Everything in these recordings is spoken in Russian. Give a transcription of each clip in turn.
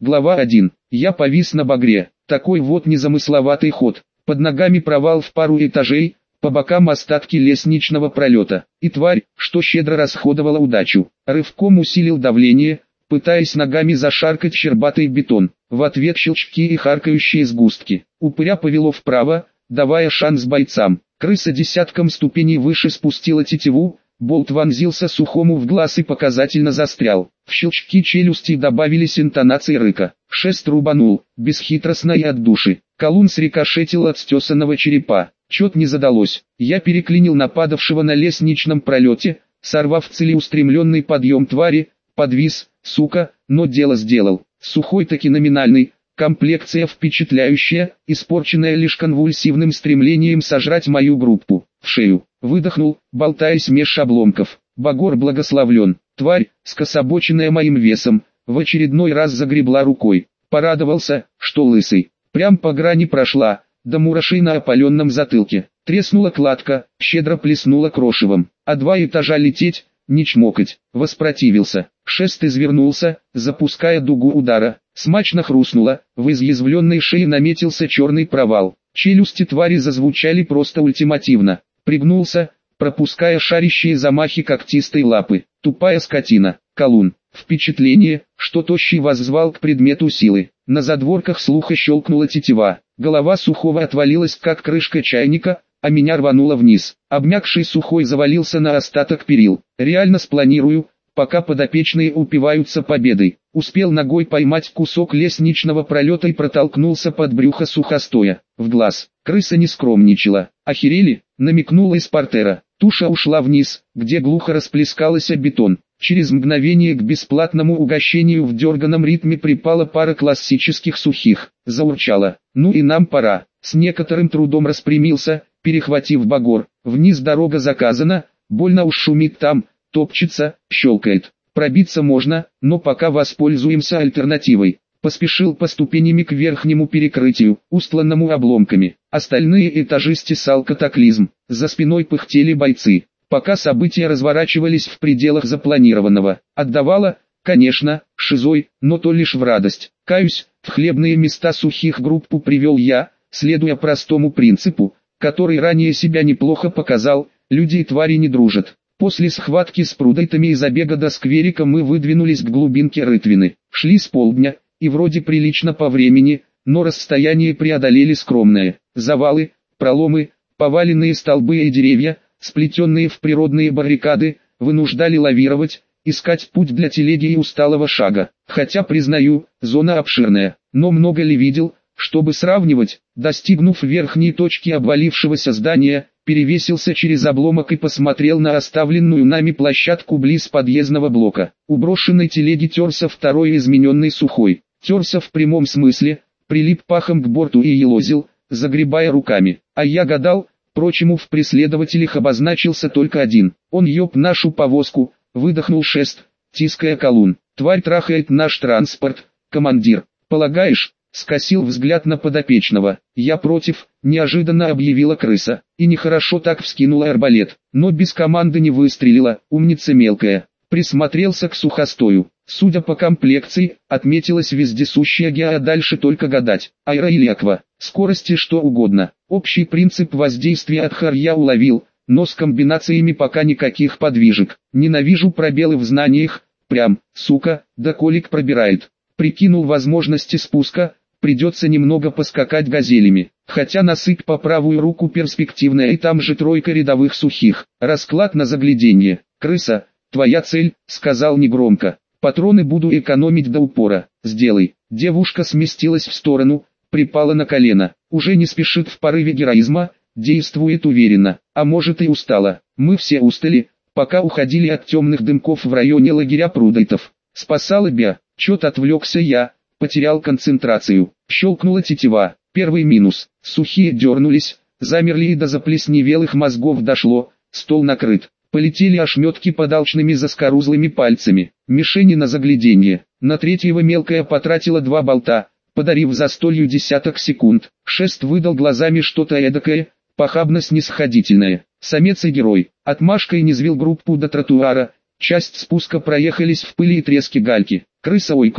Глава 1. Я повис на багре. Такой вот незамысловатый ход. Под ногами провал в пару этажей, по бокам остатки лестничного пролета. И тварь, что щедро расходовала удачу, рывком усилил давление, пытаясь ногами зашаркать щербатый бетон. В ответ щелчки и харкающие сгустки. Упыря повело вправо, давая шанс бойцам. Крыса десятком ступеней выше спустила тетиву, болт вонзился сухому в глаз и показательно застрял. В щелчки челюстей добавились интонации рыка. Шест рубанул, бесхитростно и от души. Колун срикошетил от стесанного черепа. Чет не задалось. Я переклинил нападавшего на лестничном пролете, сорвав целеустремленный подъем твари, подвис, сука, но дело сделал. Сухой таки номинальный, комплекция впечатляющая, испорченная лишь конвульсивным стремлением сожрать мою группу. В шею. Выдохнул, болтаясь меж обломков. Багор благословлен. Тварь, скособоченная моим весом, в очередной раз загребла рукой. Порадовался, что лысый. Прям по грани прошла, до мурашей на опаленном затылке. Треснула кладка, щедро плеснула крошевом. А 2 этажа лететь, не чмокать. Воспротивился. Шест извернулся, запуская дугу удара. Смачно хрустнуло, в изъязвленной шее наметился черный провал. Челюсти твари зазвучали просто ультимативно. Пригнулся, пропуская шарящие замахи когтистой лапы. Тупая скотина. Колун. Впечатление, что тощий воззвал к предмету силы. На задворках слуха щелкнула тетива. Голова Сухого отвалилась, как крышка чайника, а меня рвануло вниз. Обмякший Сухой завалился на остаток перил. Реально спланирую, пока подопечные упиваются победой. Успел ногой поймать кусок лестничного пролета и протолкнулся под брюхо Сухостоя. В глаз. Крыса не скромничала. «Охерели?» — намекнула из портера. Туша ушла вниз, где глухо расплескалась о бетон. Через мгновение к бесплатному угощению в дерганом ритме припала пара классических сухих. Заурчала. «Ну и нам пора». С некоторым трудом распрямился, перехватив багор. Вниз дорога заказана, больно уж шумит там, топчется, щелкает. Пробиться можно, но пока воспользуемся альтернативой. Поспешил по ступенями к верхнему перекрытию, устланному обломками. Остальные этажи стесал катаклизм. За спиной пыхтели бойцы. Пока события разворачивались в пределах запланированного. Отдавало, конечно, шизой, но то лишь в радость. Каюсь, в хлебные места Сухих группу привел я, следуя простому принципу, который ранее себя неплохо показал: люди и твари не дружат. После схватки с прудайтами и забега до скверика мы выдвинулись к глубинке рытвины. Шли с полдня, и вроде прилично по времени, но расстояние преодолели скромное. Завалы, проломы, поваленные столбы и деревья, сплетенные в природные баррикады, вынуждали лавировать, искать путь для телеги и усталого шага. Хотя, признаю, зона обширная, но много ли видел, чтобы сравнивать? Достигнув верхней точки обвалившегося здания, перевесился через обломок и посмотрел на оставленную нами площадку близ подъездного блока. У брошенной телеги терся второй измененный Сухой. Терся в прямом смысле, прилип пахом к борту и елозил, загребая руками. А я гадал, почему в преследователях обозначился только один. Он ёб нашу повозку, выдохнул Шест, тиская Колун. Тварь трахает наш транспорт, командир. Полагаешь? Скосил взгляд на подопечного. «Я против», — неожиданно объявила крыса. И нехорошо так вскинула арбалет, но без команды не выстрелила, умница мелкая. Присмотрелся к Сухостою. Судя по комплекции, отметилась вездесущая геа, а дальше только гадать. Аэро или аква, скорости что угодно. Общий принцип воздействия от Хар я уловил, но с комбинациями пока никаких подвижек. Ненавижу пробелы в знаниях, прям, сука, да колик пробирает. Прикинул возможности спуска. Придется немного поскакать газелями, хотя насыпь по правую руку перспективная, и там же тройка рядовых Сухих. Расклад на загляденье. «Крыса, твоя цель», — сказал негромко. «Патроны буду экономить до упора. Сделай». Девушка сместилась в сторону, припала на колено. Уже не спешит в порыве героизма, действует уверенно, а может и устала. Мы все устали, пока уходили от темных дымков в районе лагеря прудайтов. Спасала Бя. Чет отвлекся я. Потерял концентрацию. Щелкнула тетива. Первый минус. Сухие дернулись, замерли, и до заплесневелых мозгов дошло. Стол накрыт. Полетели ошметки под алчными заскорузлыми пальцами. Мишени на загляденье. На третьего мелкая потратила 2 болта, подарив застолью десяток секунд. Шест выдал глазами что-то эдакое, похабно-снисходительное. Самец и герой. Отмашкой низвел группу до тротуара. Часть спуска проехались в пыли и треске гальки. Крыса ойкнула,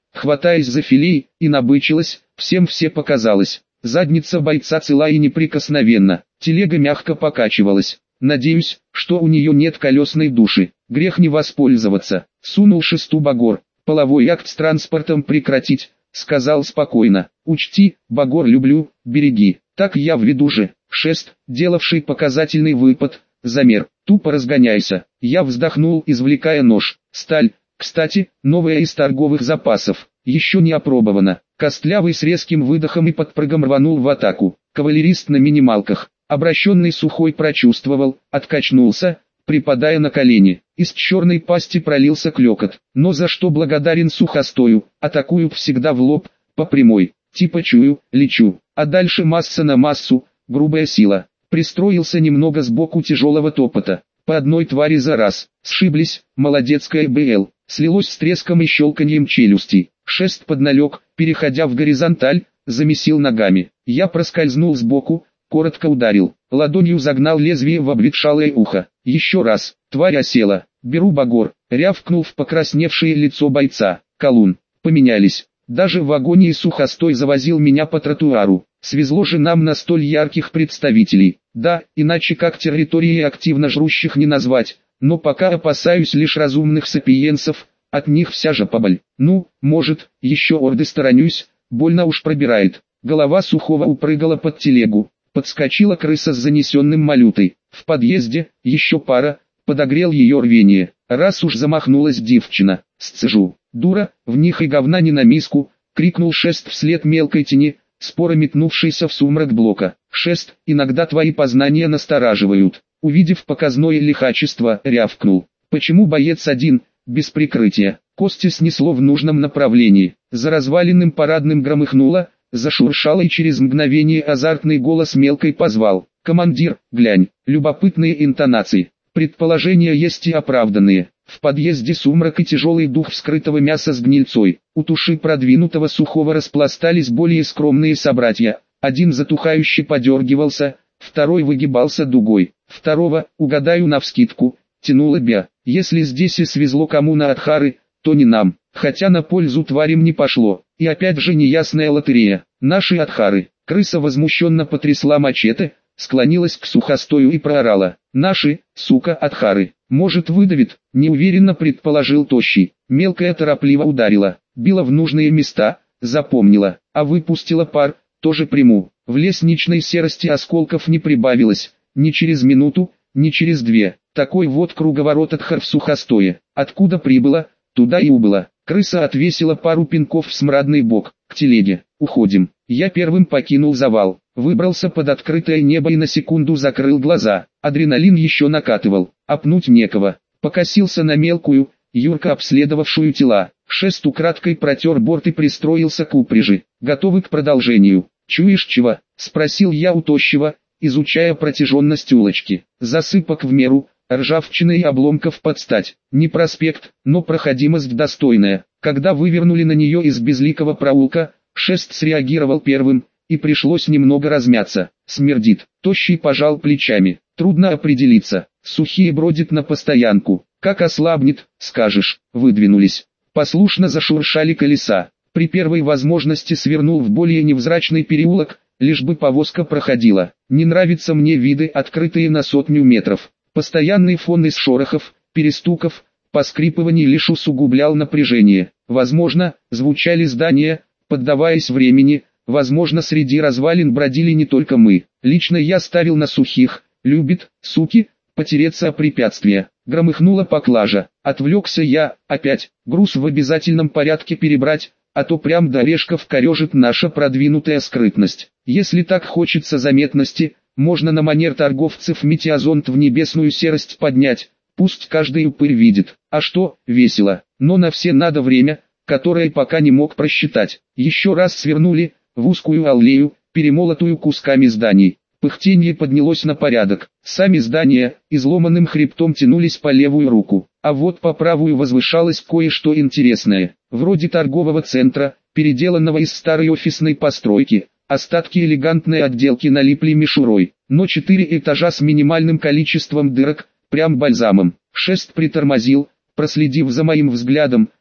хватаясь за филей, и набычилась, всем все показалось. Задница бойца цела и неприкосновенна, телега мягко покачивалась. Надеюсь, что у нее нет колесной души, грех не воспользоваться. Сунул шесту Багор. Половой акт с транспортом прекратить, сказал спокойно. Учти, Багор люблю, береги. Так я введу же. Шест, делавший показательный выпад, замер. Тупо разгоняйся. Я вздохнул, извлекая нож. Сталь, кстати, новая из торговых запасов. Еще не опробована. Костлявый с резким выдохом и подпрыгом рванул в атаку. Кавалерист на минималках. Обращенный сухой прочувствовал, откачнулся, припадая на колени. Из черной пасти пролился клёкот. Но за что благодарен сухостою, атакую всегда в лоб, по прямой. Типа чую, лечу. А дальше масса на массу, грубая сила. Пристроился немного сбоку тяжелого топота. По одной твари за раз. Сшиблись, молодецкая БЛ. Слилось с треском и щелканьем челюстей. Шест подналег, переходя в горизонталь, замесил ногами. Я проскользнул сбоку, коротко ударил. Ладонью загнал лезвие в обветшалое ухо. Еще раз. Тварь осела. Беру Багор. Рявкнул в покрасневшее лицо бойца. Колун. Поменялись. Даже в агонии сухостой завозил меня по тротуару. Свезло же нам на столь ярких представителей. Да, иначе как территории активно жрущих не назвать. Но пока опасаюсь лишь разумных сапиенсов, от них вся же поболь. Ну, может, еще орды сторонюсь, больно уж пробирает. Голова Сухого упрыгала под телегу. Подскочила крыса с занесенным малютой. В подъезде, еще пара, подогрел ее рвение. Раз уж замахнулась девчина, сцежу. Дура, в них и говна не на миску, крикнул Шест вслед мелкой тени, споро метнувшейся в сумрак блока. Шест, иногда твои познания настораживают. Увидев показное лихачество, рявкнул. Почему боец один, без прикрытия? Кости снесло в нужном направлении. За разваленным парадным громыхнуло, зашуршало, и через мгновение азартный голос мелкой позвал. «Командир, глянь!» Любопытные интонации. Предположения есть и оправданные. В подъезде сумрак и тяжелый дух вскрытого мяса с гнильцой. У туши продвинутого Сухого распластались более скромные собратья. Один затухающе подергивался, второй выгибался дугой. Второго, угадаю навскидку, тянуло бя. Если здесь и свезло кому на Адхары, то не нам. Хотя на пользу тварям не пошло. И опять же неясная лотерея. Наши Адхары. Крыса возмущенно потрясла мачете, склонилась к Сухостою и проорала. Наши, сука, Адхары. Может, выдавит, неуверенно предположил Тощий. Мелкая торопливо ударила, била в нужные места, запомнила, а выпустила пар, тоже приму. В лестничной серости осколков не прибавилось, ни через минуту, ни через две. Такой вот круговорот Адхар в Сухостое. Откуда прибыла, туда и убыла. Крыса отвесила пару пинков в смрадный бок. К телеге. Уходим. Я первым покинул завал. Выбрался под открытое небо и на секунду закрыл глаза. Адреналин еще накатывал. Опнуть некого. Покосился на мелкую, юрко обследовавшую тела. Шест украдкой протер борт и пристроился к упряжи. Готовы к продолжению. «Чуешь чего?» — спросил я у Тощего, изучая протяженность улочки. Засыпок в меру, ржавчины и обломков под стать. Не проспект, но проходимость достойная. Когда вывернули на нее из безликого проулка, Шест среагировал первым, и пришлось немного размяться. Смердит. Тощий пожал плечами. Трудно определиться. Сухие бродит на постоянку. Как ослабнет, скажешь. Выдвинулись. Послушно зашуршали колеса. При первой возможности свернул в более невзрачный переулок, лишь бы повозка проходила. Не нравятся мне виды, открытые на 100 метров. Постоянный фон из шорохов, перестуков, поскрипываний лишь усугублял напряжение. Возможно, звучали здания, поддаваясь времени, возможно, среди развалин бродили не только мы. Лично я ставил на Сухих, любит, суки, потереться о препятствия. Громыхнула поклажа. Отвлекся я, опять, груз в обязательном порядке перебрать, а то прям до орешков корежит наша продвинутая скрытность. Если так хочется заметности, можно на манер торговцев метеозонт в небесную серость поднять, пусть каждый упырь видит. А что, весело, но на все надо время, которое пока не мог просчитать. Еще раз свернули, в узкую аллею, перемолотую кусками зданий. Пыхтенье поднялось на порядок. Сами здания, изломанным хребтом тянулись по левую руку. А вот по правую возвышалось кое-что интересное. Вроде торгового центра, переделанного из старой офисной постройки. Остатки элегантной отделки налипли мишурой. Но 4 этажа с минимальным количеством дырок, прям бальзамом. Шест притормозил, проследив за моим взглядом,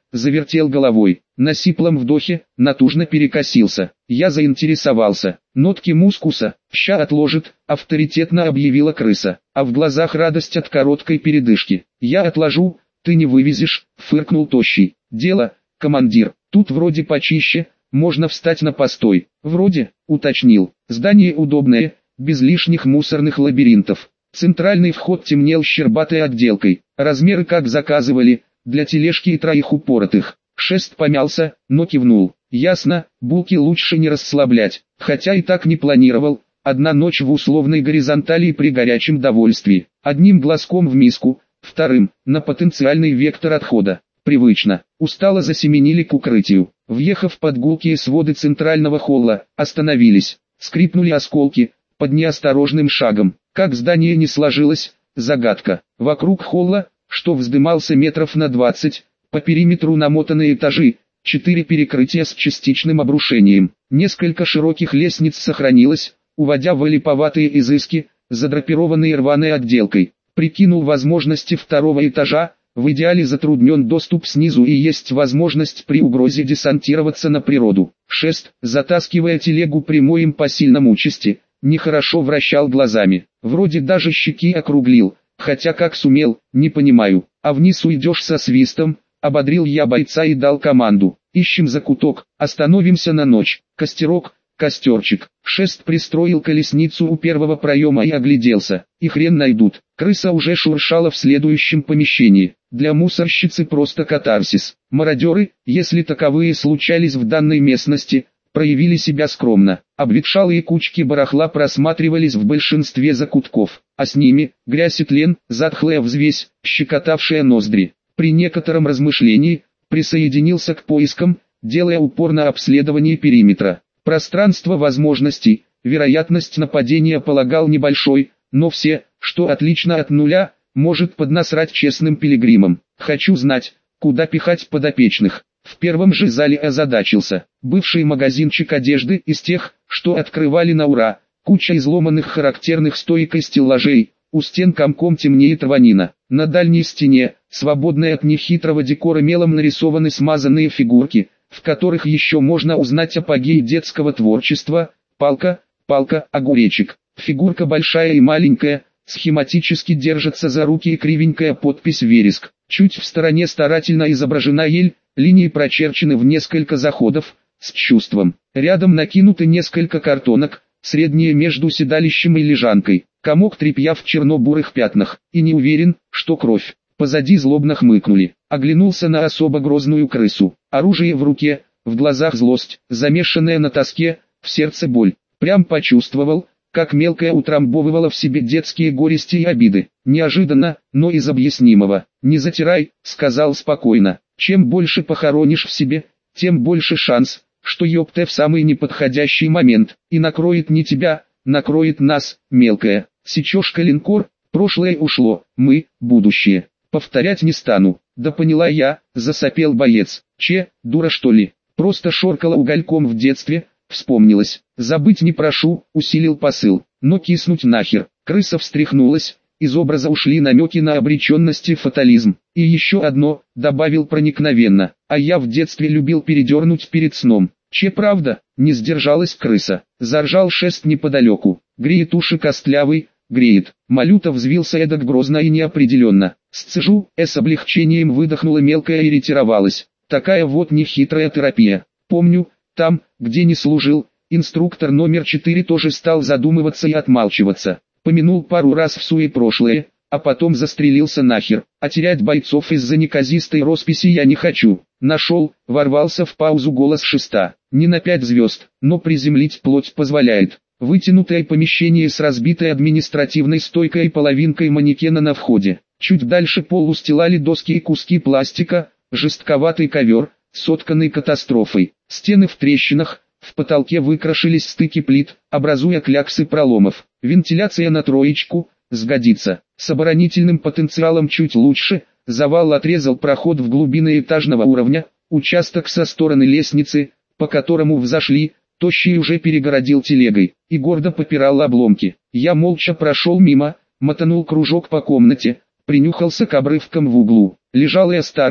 завертел головой. На сиплом вдохе, натужно перекосился. Я заинтересовался. Нотки мускуса, ща отложит, авторитетно объявила крыса. А в глазах радость от короткой передышки. Я отложу, ты не вывезешь, фыркнул тощий. Дело, командир, тут вроде почище, можно встать на постой. Вроде, уточнил. Здание удобное, без лишних мусорных лабиринтов. Центральный вход темнел щербатой отделкой. Размеры как заказывали, для тележки и троих упоротых. Шест помялся, но кивнул. Ясно, булки лучше не расслаблять, хотя и так не планировал. Одна ночь в условной горизонтали при горячем довольствии. Одним глазком в миску, вторым, на потенциальный вектор отхода. Привычно. Устало засеменили к укрытию. Въехав под гулкие своды центрального холла, остановились. Скрипнули осколки, под неосторожным шагом. Как здание не сложилось, загадка. Вокруг холла, что вздымался метров на 20, по периметру намотаны этажи, 4 перекрытия с частичным обрушением. Несколько широких лестниц сохранилось, уводя в липоватые изыски, задрапированные рваной отделкой. Прикинул возможности второго этажа, в идеале затруднен доступ снизу и есть возможность при угрозе десантироваться на природу. Шест, затаскивая телегу прямой им по сильному части, нехорошо вращал глазами. Вроде даже щеки округлил, хотя как сумел, не понимаю. А вниз уйдешь со свистом, ободрил я бойца и дал команду. Ищем закуток, остановимся на ночь. Костерок, костерчик. Шест пристроил колесницу у первого проема и огляделся. И хрен найдут. Крыса уже шуршала в следующем помещении. Для мусорщицы просто катарсис. Мародеры, если таковые случались в данной местности, проявили себя скромно. Обветшалые кучки барахла просматривались в большинстве закутков, а с ними грязь и тлен, затхлая взвесь, щекотавшая ноздри. При некотором размышлении присоединился к поискам, делая упор на обследование периметра. Пространство возможностей, вероятность нападения полагал небольшой, но все, что отлично от нуля, может поднасрать честным пилигримам. Хочу знать, куда пихать подопечных. В первом же зале озадачился. Бывший магазинчик одежды из тех, что открывали на ура. Куча изломанных характерных стойкой стеллажей. У стен комком темнеет рванина. На дальней стене, свободной от нехитрого декора мелом нарисованы смазанные фигурки, в которых еще можно узнать апогей детского творчества. Палка, огуречек. Фигурка большая и маленькая, схематически держится за руки и кривенькая подпись «Вереск». Чуть в стороне старательно изображена ель, линии прочерчены в несколько заходов, с чувством. Рядом накинуты несколько картонок, средние между седалищем и лежанкой. Комок тряпья в черно-бурых пятнах, и не уверен, что кровь. Позади злобно хмыкнули. Оглянулся на особо грозную крысу. Оружие в руке, в глазах злость, замешанная на тоске, в сердце боль. Прям почувствовал, как мелкая утрамбовывала в себе детские горести и обиды. Неожиданно, но из объяснимого. «Не затирай», — сказал спокойно. «Чем больше похоронишь в себе, тем больше шанс, что ёпте в самый неподходящий момент, и накроет не тебя, накроет нас, мелкая. Сечешь коленкор, прошлое ушло, мы, будущее. Повторять не стану». «Да поняла я», — засопел боец. Дура что ли? Просто шоркала угольком в детстве, вспомнилось. «Забыть не прошу», — усилил посыл. «Но киснуть нахер». Крыса встряхнулась, из образа ушли намеки на обреченность и фатализм. «И еще одно», — добавил проникновенно, — «а я в детстве любил передернуть перед сном». Правда?» — не сдержалась крыса. Заржал Шест неподалеку. «Греет уши костлявый, греет». Малюта взвился эдак грозно и неопределенно. «Сцежу», — с облегчением выдохнула мелкая и ретировалась. «Такая вот нехитрая терапия. Помню, там, где не служил, инструктор номер 4 тоже стал задумываться и отмалчиваться. Помянул пару раз в суе прошлое, а потом застрелился нахер. А терять бойцов из-за неказистой росписи я не хочу». «Нашел», — ворвался в паузу голос Шеста. «Не на 5 звезд, но приземлить плоть позволяет». Вытянутое помещение с разбитой административной стойкой и половинкой манекена на входе. Чуть дальше пол устилали доски и куски пластика, жестковатый ковер, сотканный катастрофой. Стены в трещинах, в потолке выкрашились стыки плит, образуя кляксы проломов. Вентиляция на троечку, сгодится. С оборонительным потенциалом чуть лучше, завал отрезал проход в глубины этажного уровня, участок со стороны лестницы, по которому взошли, тощий уже перегородил телегой, и гордо попирал обломки. Я молча прошел мимо, мотанул кружок по комнате, принюхался к обрывкам в углу. Лежалая старость,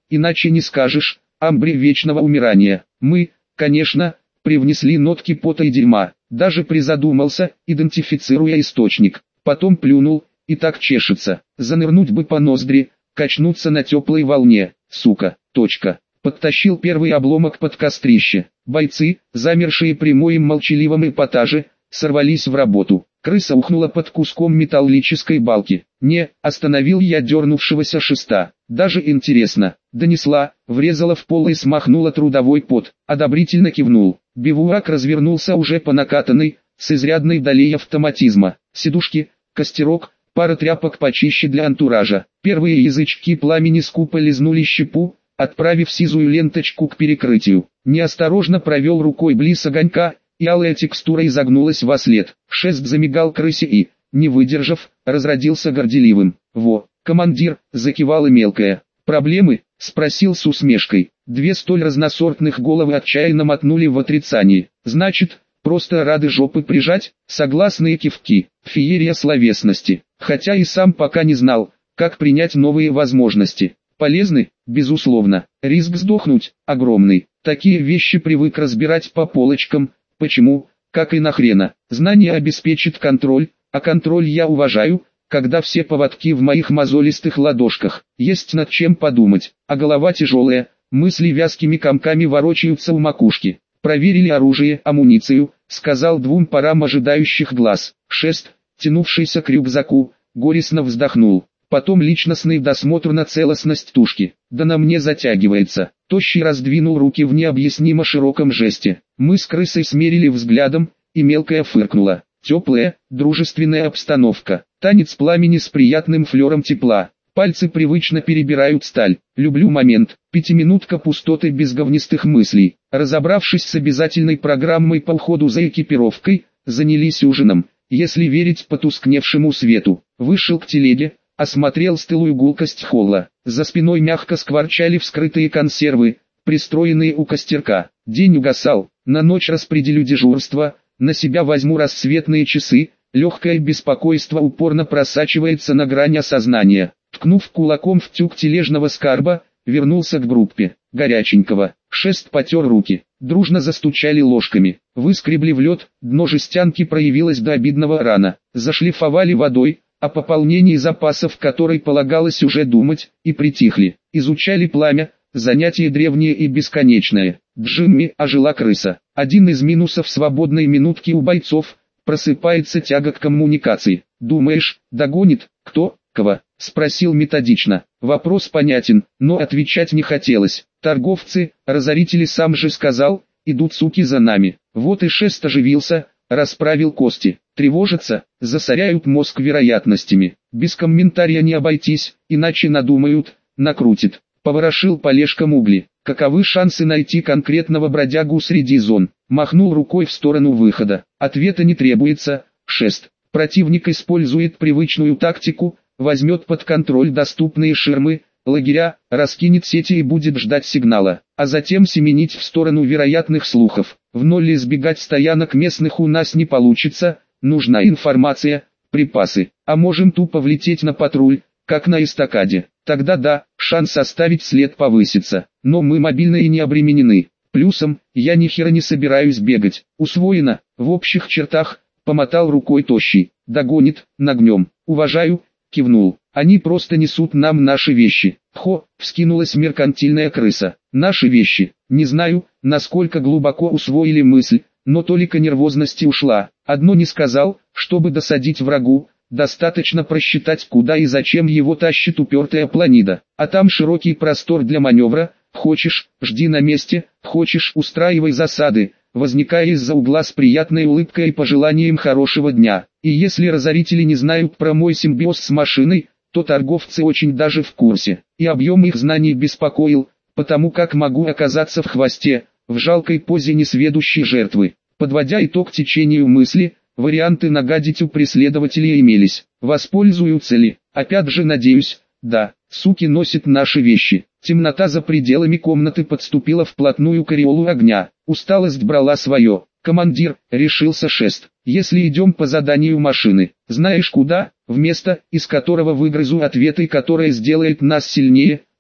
иначе не скажешь, амбре вечного умирания. Мы, конечно, привнесли нотки пота и дерьма, даже призадумался, идентифицируя источник. Потом плюнул, и так чешется. Занырнуть бы по ноздри, качнуться на теплой волне, сука, точка. Подтащил первый обломок под кострище. Бойцы, замершие при моем молчаливом эпатаже, сорвались в работу. Крыса ухнула под куском металлической балки. Не, остановил я дернувшегося шеста. Даже интересно. Донесла, врезала в пол и смахнула трудовой пот. Одобрительно кивнул. Бивуак развернулся уже по накатанной, с изрядной долей автоматизма. Сидушки, костерок, пара тряпок почище для антуража. Первые язычки пламени скупо лизнули щепу, отправив сизую ленточку к перекрытию. Неосторожно провел рукой близ огонька, и алая текстура изогнулась во след. Шест замигал крысе и, не выдержав, разродился горделивым. «Во, командир!» — закивала мелкая. «Проблемы?» — спросил с усмешкой. Две столь разносортных головы отчаянно мотнули в отрицании. «Значит, просто рады жопы прижать?» Согласные кивки. Феерия словесности. Хотя и сам пока не знал, как принять новые возможности. Полезны? Безусловно. Риск сдохнуть? Огромный. Такие вещи привык разбирать по полочкам. Почему? Как и нахрена. Знание обеспечит контроль, а контроль я уважаю, когда все поводки в моих мозолистых ладошках. Есть над чем подумать, а голова тяжелая, мысли вязкими комками ворочаются у макушки. Проверили оружие, амуницию, сказал двум парам ожидающих глаз. Шест, тянувшийся к рюкзаку, горестно вздохнул. Потом личностный досмотр на целостность тушки. Да на мне затягивается. Тощий раздвинул руки в необъяснимо широком жесте. Мы с крысой смерили взглядом, и мелкая фыркнула. Теплая, дружественная обстановка. Танец пламени с приятным флером тепла. Пальцы привычно перебирают сталь. Люблю момент. Пятиминутка пустоты без говнистых мыслей. Разобравшись с обязательной программой по уходу за экипировкой, занялись ужином. Если верить потускневшему свету. Вышел к телеге, осмотрел стылую гулкость холла. За спиной мягко скворчали вскрытые консервы, пристроенные у костерка. День угасал. На ночь распределю дежурство, на себя возьму рассветные часы. Легкое беспокойство упорно просачивается на грань осознания. Ткнув кулаком в тюк тележного скарба, вернулся к группе. Горяченького. Шест потер руки. Дружно застучали ложками. Выскребли в лед, дно жестянки проявилось до обидного рано. Зашлифовали водой, о пополнении запасов которой полагалось уже думать, и притихли. Изучали пламя, занятие древнее и бесконечное. Джимми, ожила крыса. Один из минусов свободной минутки у бойцов – просыпается тяга к коммуникации. «Думаешь, догонит? Кто? Кого?» – спросил методично. Вопрос понятен, но отвечать не хотелось. Торговцы, разорители, сам же сказал, идут суки за нами. Вот и Шест оживился, расправил кости. Тревожатся, засоряют мозг вероятностями. Без комментария не обойтись, иначе надумают, накрутит. Поворошил полежком угли. Каковы шансы найти конкретного бродягу среди зон? Махнул рукой в сторону выхода. Ответа не требуется. Шест. Противник использует привычную тактику, возьмет под контроль доступные ширмы, лагеря, раскинет сети и будет ждать сигнала, а затем семенить в сторону вероятных слухов. В ноль избегать стоянок местных у нас не получится, нужна информация, припасы, а можем тупо влететь на патруль, как на эстакаде. Тогда да, шанс оставить след повысится, но мы мобильны и не обременены. Плюсом, я ни хера не собираюсь бегать. Усвоено, в общих чертах, помотал рукой тощий. Догонит, нагнем. Уважаю, кивнул. Они просто несут нам наши вещи. Хо, вскинулась меркантильная крыса. Наши вещи. Не знаю, насколько глубоко усвоили мысль, но толика нервозности ушла. Одно не сказал, чтобы досадить врагу. Достаточно просчитать, куда и зачем его тащит упертая планида. А там широкий простор для маневра. Хочешь, жди на месте, хочешь, устраивай засады, возникая из-за угла с приятной улыбкой и пожеланием хорошего дня. И если разорители не знают про мой симбиоз с машиной, то торговцы очень даже в курсе. И объем их знаний беспокоил, потому как могу оказаться в хвосте, в жалкой позе несведущей жертвы. Подводя итог течению мысли, варианты нагадить у преследователей имелись. Воспользуются ли? Опять же надеюсь, да, суки носят наши вещи. Темнота за пределами комнаты подступила вплотную к ореолу огня. Усталость брала свое. «Командир», — решился Шест, — «если идем по заданию машины, знаешь куда? В место, из которого выгрызу ответы, которое сделает нас сильнее,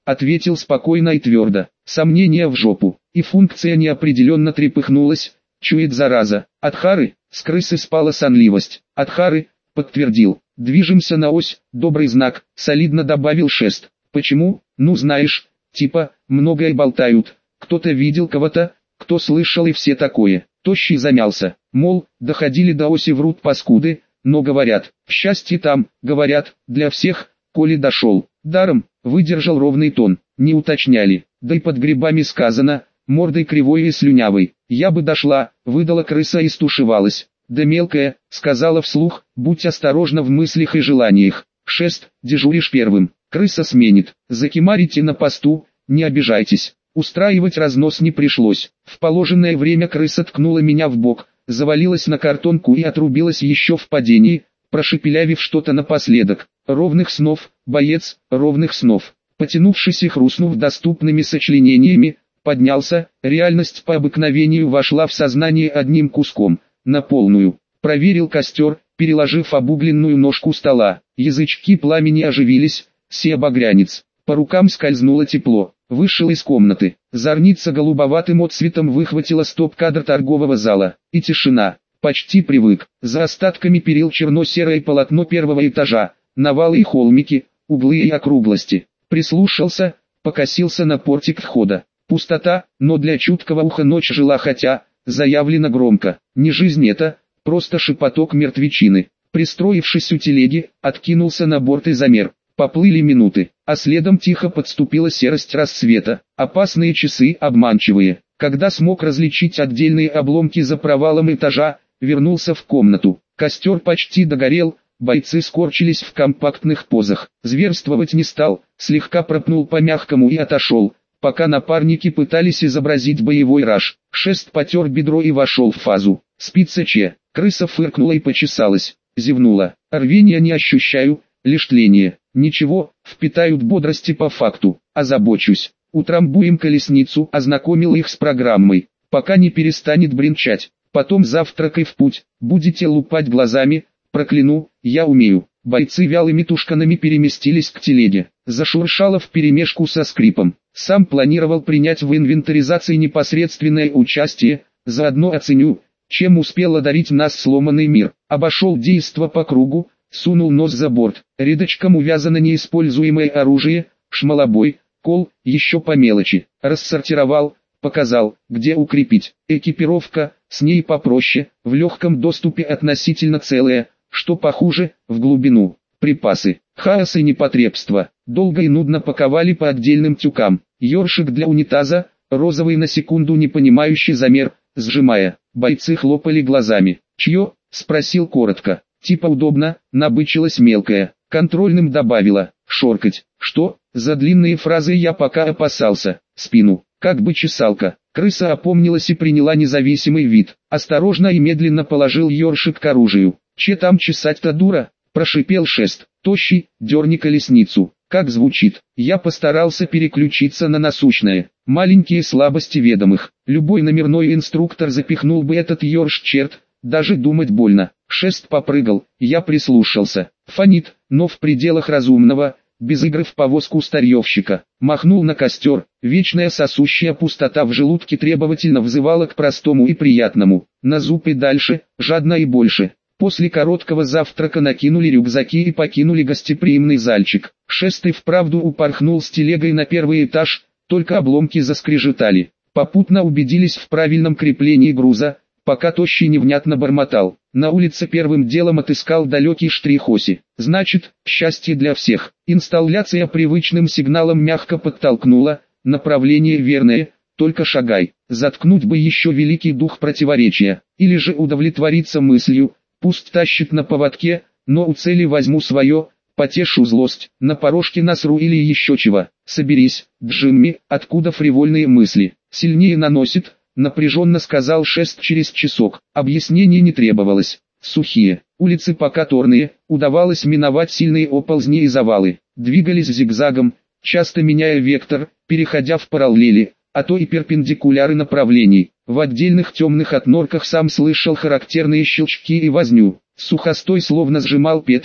ответил спокойно и твердо. Сомнение в жопу. И функция неопределенно трепыхнулась. Чует зараза. От Хары, с крысы спала сонливость. От Хары, подтвердил. Движемся на ось, добрый знак, солидно добавил Шест. Почему? Ну знаешь, типа, многое болтают. Кто-то видел кого-то, кто слышал и все такое. Тощий замялся. Мол, доходили до оси врут паскуды, но говорят, счастье там, говорят, для всех, коли дошел. Даром, выдержал ровный тон, не уточняли. Да и под грибами сказано, мордой кривой и слюнявой. Я бы дошла, выдала крыса и стушевалась. Да мелкая, сказала вслух, будь осторожна в мыслях и желаниях. Шест, дежуришь первым, крыса сменит. Закимарите на посту, не обижайтесь. Устраивать разнос не пришлось. В положенное время крыса ткнула меня в бок, завалилась на картонку и отрубилась еще в падении, прошепелявив что-то напоследок. Ровных снов, боец, ровных снов. Потянувшись и хрустнув доступными сочленениями, поднялся, реальность по обыкновению вошла в сознание одним куском, на полную. Проверил костер, переложив обугленную ножку стола. Язычки пламени оживились, себагрянец. По рукам скользнуло тепло. Вышел из комнаты. Зорница голубоватым отсветом выхватила стоп-кадр торгового зала. И тишина. Почти привык. За остатками перил черно-серое полотно первого этажа. Навалы и холмики, углы и округлости. Прислушался, покосился на портик входа. Пустота, но для чуткого уха ночь жила, хотя, заявлено громко. Не жизнь это, просто шепоток мертвечины. Пристроившись у телеги, откинулся на борт и замер. Поплыли минуты, а следом тихо подступила серость рассвета. Опасные часы, обманчивые. Когда смог различить отдельные обломки за провалом этажа, вернулся в комнату. Костер почти догорел, бойцы скорчились в компактных позах. Зверствовать не стал, слегка пропнул по мягкому и отошел, пока напарники пытались изобразить боевой раж. Шест потер бедро и вошел в фазу. Спица че. Крыса фыркнула и почесалась, зевнула. Рвения не ощущаю, лишь тление. Ничего, впитают бодрости по факту. Озабочусь. Утрамбуем колесницу, ознакомил их с программой. Пока не перестанет бренчать. Потом завтракай в путь. Будете лупать глазами. Прокляну, я умею. Бойцы вялыми тушканами переместились к телеге. Зашуршало вперемешку со скрипом. Сам планировал принять в инвентаризации непосредственное участие. Заодно оценю, чем успел одарить нас сломанный мир. Обошел действо по кругу. Сунул нос за борт. Рядочком увязано неиспользуемое оружие, шмалобой, кол, еще по мелочи. Рассортировал, показал, где укрепить. Экипировка, с ней попроще, в легком доступе относительно целая, что похуже, в глубину. Припасы, хаос и непотребство. Долго и нудно паковали по отдельным тюкам. Ёршик для унитаза, розовый на секунду непонимающий замер, сжимая. Бойцы хлопали глазами. «Чье?» — спросил коротко. «Типа удобно», набычилась мелкая. Контрольным добавила, «шоркать». «Что?» За длинные фразы я пока опасался. Спину, как бы чесалка. Крыса опомнилась и приняла независимый вид. Осторожно и медленно положил ёршик к оружию. «Че там чесать-то, дура?» Прошипел Шест. «Тощий, дерни колесницу». Как звучит? Я постарался переключиться на насущное. Маленькие слабости ведомых. Любой номерной инструктор запихнул бы этот ёрш-черт. Даже думать больно. Шест попрыгал, я прислушался. Фонит, но в пределах разумного, без игры в повозку старьевщика. Махнул на костер. Вечная сосущая пустота в желудке требовательно взывала к простому и приятному. На зуб и дальше, жадно и больше. После короткого завтрака накинули рюкзаки и покинули гостеприимный зальчик. Шест и вправду упорхнул с телегой на первый этаж, только обломки заскрежетали. Попутно убедились в правильном креплении груза, пока Тощий невнятно бормотал. На улице первым делом отыскал далекий штрих оси. Значит, счастье для всех. Инсталляция привычным сигналом мягко подтолкнула, направление верное, только шагай. Заткнуть бы еще великий дух противоречия, или же удовлетвориться мыслью, пусть тащит на поводке, но у цели возьму свое, потешу злость, на порожке насру или еще чего. Соберись, Джимми, откуда фривольные мысли, сильнее наносит, напряженно сказал Шест через часок. Объяснений не требовалось. Сухие, улицы пока торные, удавалось миновать сильные оползни и завалы. Двигались зигзагом, часто меняя вектор, переходя в параллели, а то и перпендикуляры направлений. В отдельных темных отнорках сам слышал характерные щелчки и возню. Сухостой словно сжимал петлю,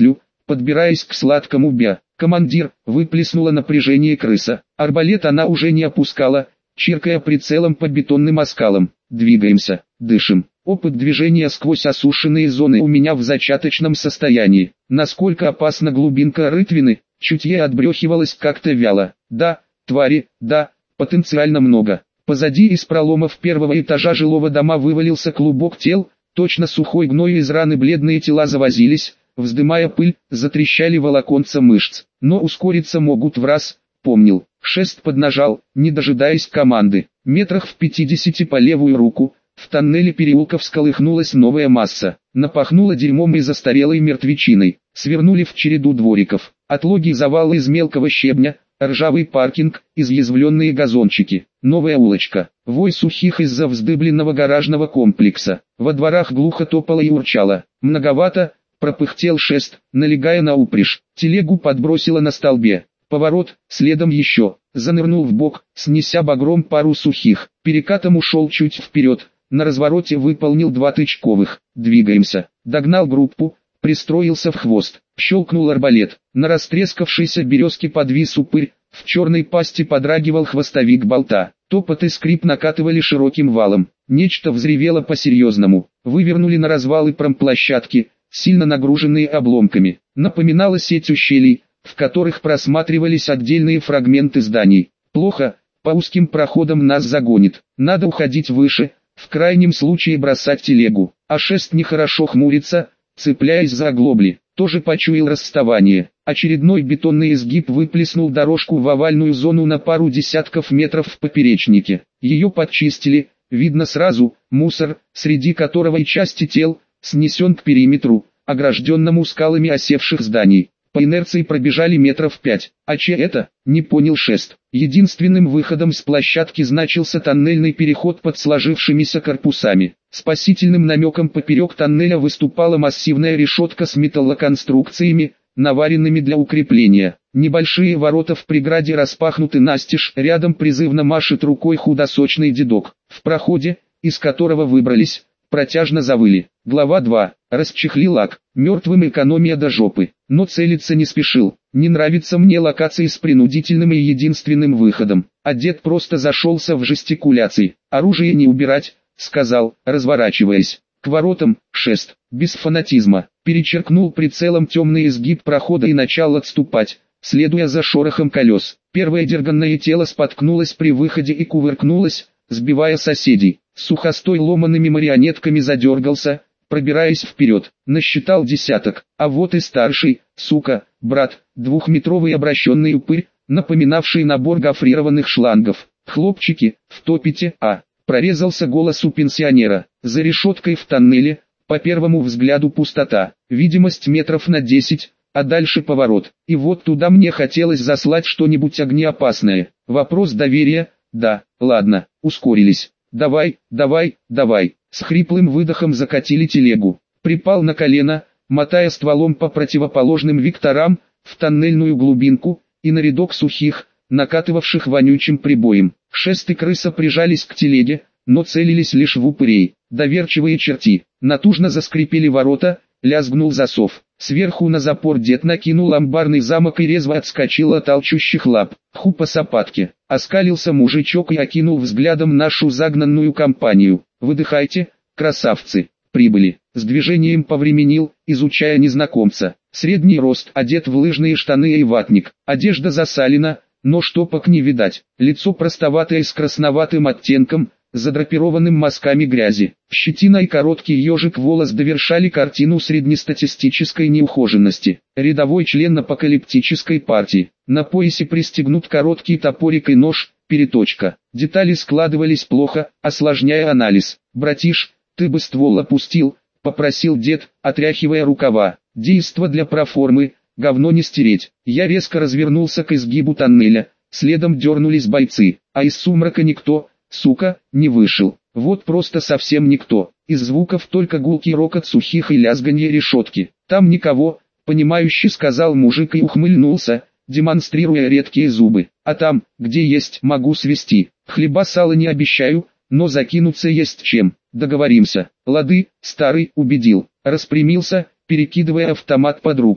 подбираясь к сладкому бя. «Командир!» — выплеснула напряжение крыса. Арбалет она уже не опускала, чиркая прицелом по бетонным оскалам. «Двигаемся, дышим». Опыт движения сквозь осушенные зоны у меня в зачаточном состоянии. Насколько опасна глубинка рытвины, чутье отбрехивалось как-то вяло. Да, твари, да, потенциально много. Позади из проломов первого этажа жилого дома вывалился клубок тел, точно сухой гной из раны бледные тела завозились, вздымая пыль, затрещали волоконца мышц. Но ускориться могут в раз, помнил. Шест поднажал, не дожидаясь команды. Метрах в 50 по левую руку, в тоннеле переулков всколыхнулась новая масса. Напахнула дерьмом и застарелой мертвечиной. Свернули в череду двориков. Отлогий завал из мелкого щебня, ржавый паркинг, изъязвленные газончики. Новая улочка. Вой сухих из-за вздыбленного гаражного комплекса. Во дворах глухо топало и урчало. Многовато, пропыхтел Шест, налегая на упряжь. Телегу подбросило на столбе. Поворот, следом еще. Занырнул в бок, снеся багром пару сухих. Перекатом ушел чуть вперед. На развороте выполнил 2 тычковых. Двигаемся. Догнал группу, пристроился в хвост. Щелкнул арбалет. На растрескавшейся березке подвис упырь. В черной пасти подрагивал хвостовик болта. Топот и скрип накатывали широким валом. Нечто взревело по-серьезному. Вывернули на развалы промплощадки, сильно нагруженные обломками. Напоминала сеть ущелий, в которых просматривались отдельные фрагменты зданий. Плохо, по узким проходам нас загонит. Надо уходить выше, в крайнем случае бросать телегу. А Шест нехорошо хмурится, цепляясь за оглобли. Тоже почуял расставание. Очередной бетонный изгиб выплеснул дорожку в овальную зону на пару десятков метров в поперечнике. Ее подчистили, видно сразу, мусор, среди которого и части тел, снесен к периметру, огражденному скалами осевших зданий. По инерции пробежали метров 5. А че это? Не понял Шест. Единственным выходом с площадки значился тоннельный переход под сложившимися корпусами. Спасительным намеком поперек тоннеля выступала массивная решетка с металлоконструкциями, наваренными для укрепления. Небольшие ворота в преграде распахнуты настежь, рядом призывно машет рукой худосочный дедок. В проходе, из которого выбрались, протяжно завыли. Глава 2. Расчехли лак. Мертвым экономия до жопы. Но целиться не спешил. Не нравится мне локации с принудительным и единственным выходом. А дед просто зашелся в жестикуляции. Оружие не убирать, сказал, разворачиваясь. К воротам, Шест, без фанатизма. Перечеркнул прицелом темный изгиб прохода и начал отступать, следуя за шорохом колес. Первое дерганное тело споткнулось при выходе и кувыркнулось, сбивая соседей. Сухостой ломаными марионетками задергался, пробираясь вперед. Насчитал десяток. А вот и старший, сука, брат, 2-метровый обращенный упырь, напоминавший набор гофрированных шлангов. «Хлопчики, втопите, а?» Прорезался голос у пенсионера. За решеткой в тоннеле, по первому взгляду пустота. Видимость метров на 10, а дальше поворот. И вот туда мне хотелось заслать что-нибудь огнеопасное. Вопрос доверия, да, ладно, ускорились. «Давай, давай, давай!» С хриплым выдохом закатили телегу. Припал на колено, мотая стволом по противоположным векторам, в тоннельную глубинку, и на рядок сухих, накатывавших вонючим прибоем. Шест и крыса прижались к телеге, но целились лишь в упырей. Доверчивые черти. Натужно заскрипели ворота, лязгнул засов. Сверху на запор дед накинул амбарный замок и резво отскочил от толчущих лап. Ху по сапатке. Оскалился мужичок и окинул взглядом нашу загнанную компанию. «Выдыхайте, красавцы, прибыли». С движением повременил, изучая незнакомца. Средний рост, одет в лыжные штаны и ватник. Одежда засалена, но штопок не видать. Лицо простоватое с красноватым оттенком, задрапированным мазками грязи. Щетина и короткий ежик волос довершали картину среднестатистической неухоженности. Рядовой член апокалиптической партии. На поясе пристегнут короткий топорик и нож, переточка. Детали складывались плохо, осложняя анализ. «Братиш, ты бы ствол опустил», — попросил дед, отряхивая рукава. «Действо для проформы, говно не стереть». Я резко развернулся к изгибу тоннеля, следом дернулись бойцы, а из сумрака никто, сука, не вышел. Вот просто совсем никто. Из звуков только гулкий рокот сухих и лязганье решетки. «Там никого», — понимающе сказал мужик и ухмыльнулся, демонстрируя редкие зубы. «А там, где есть, могу свести. Хлеба сала не обещаю, но закинуться есть чем. Договоримся». «Лады, старый», — убедил. Распрямился, перекидывая автомат под руку.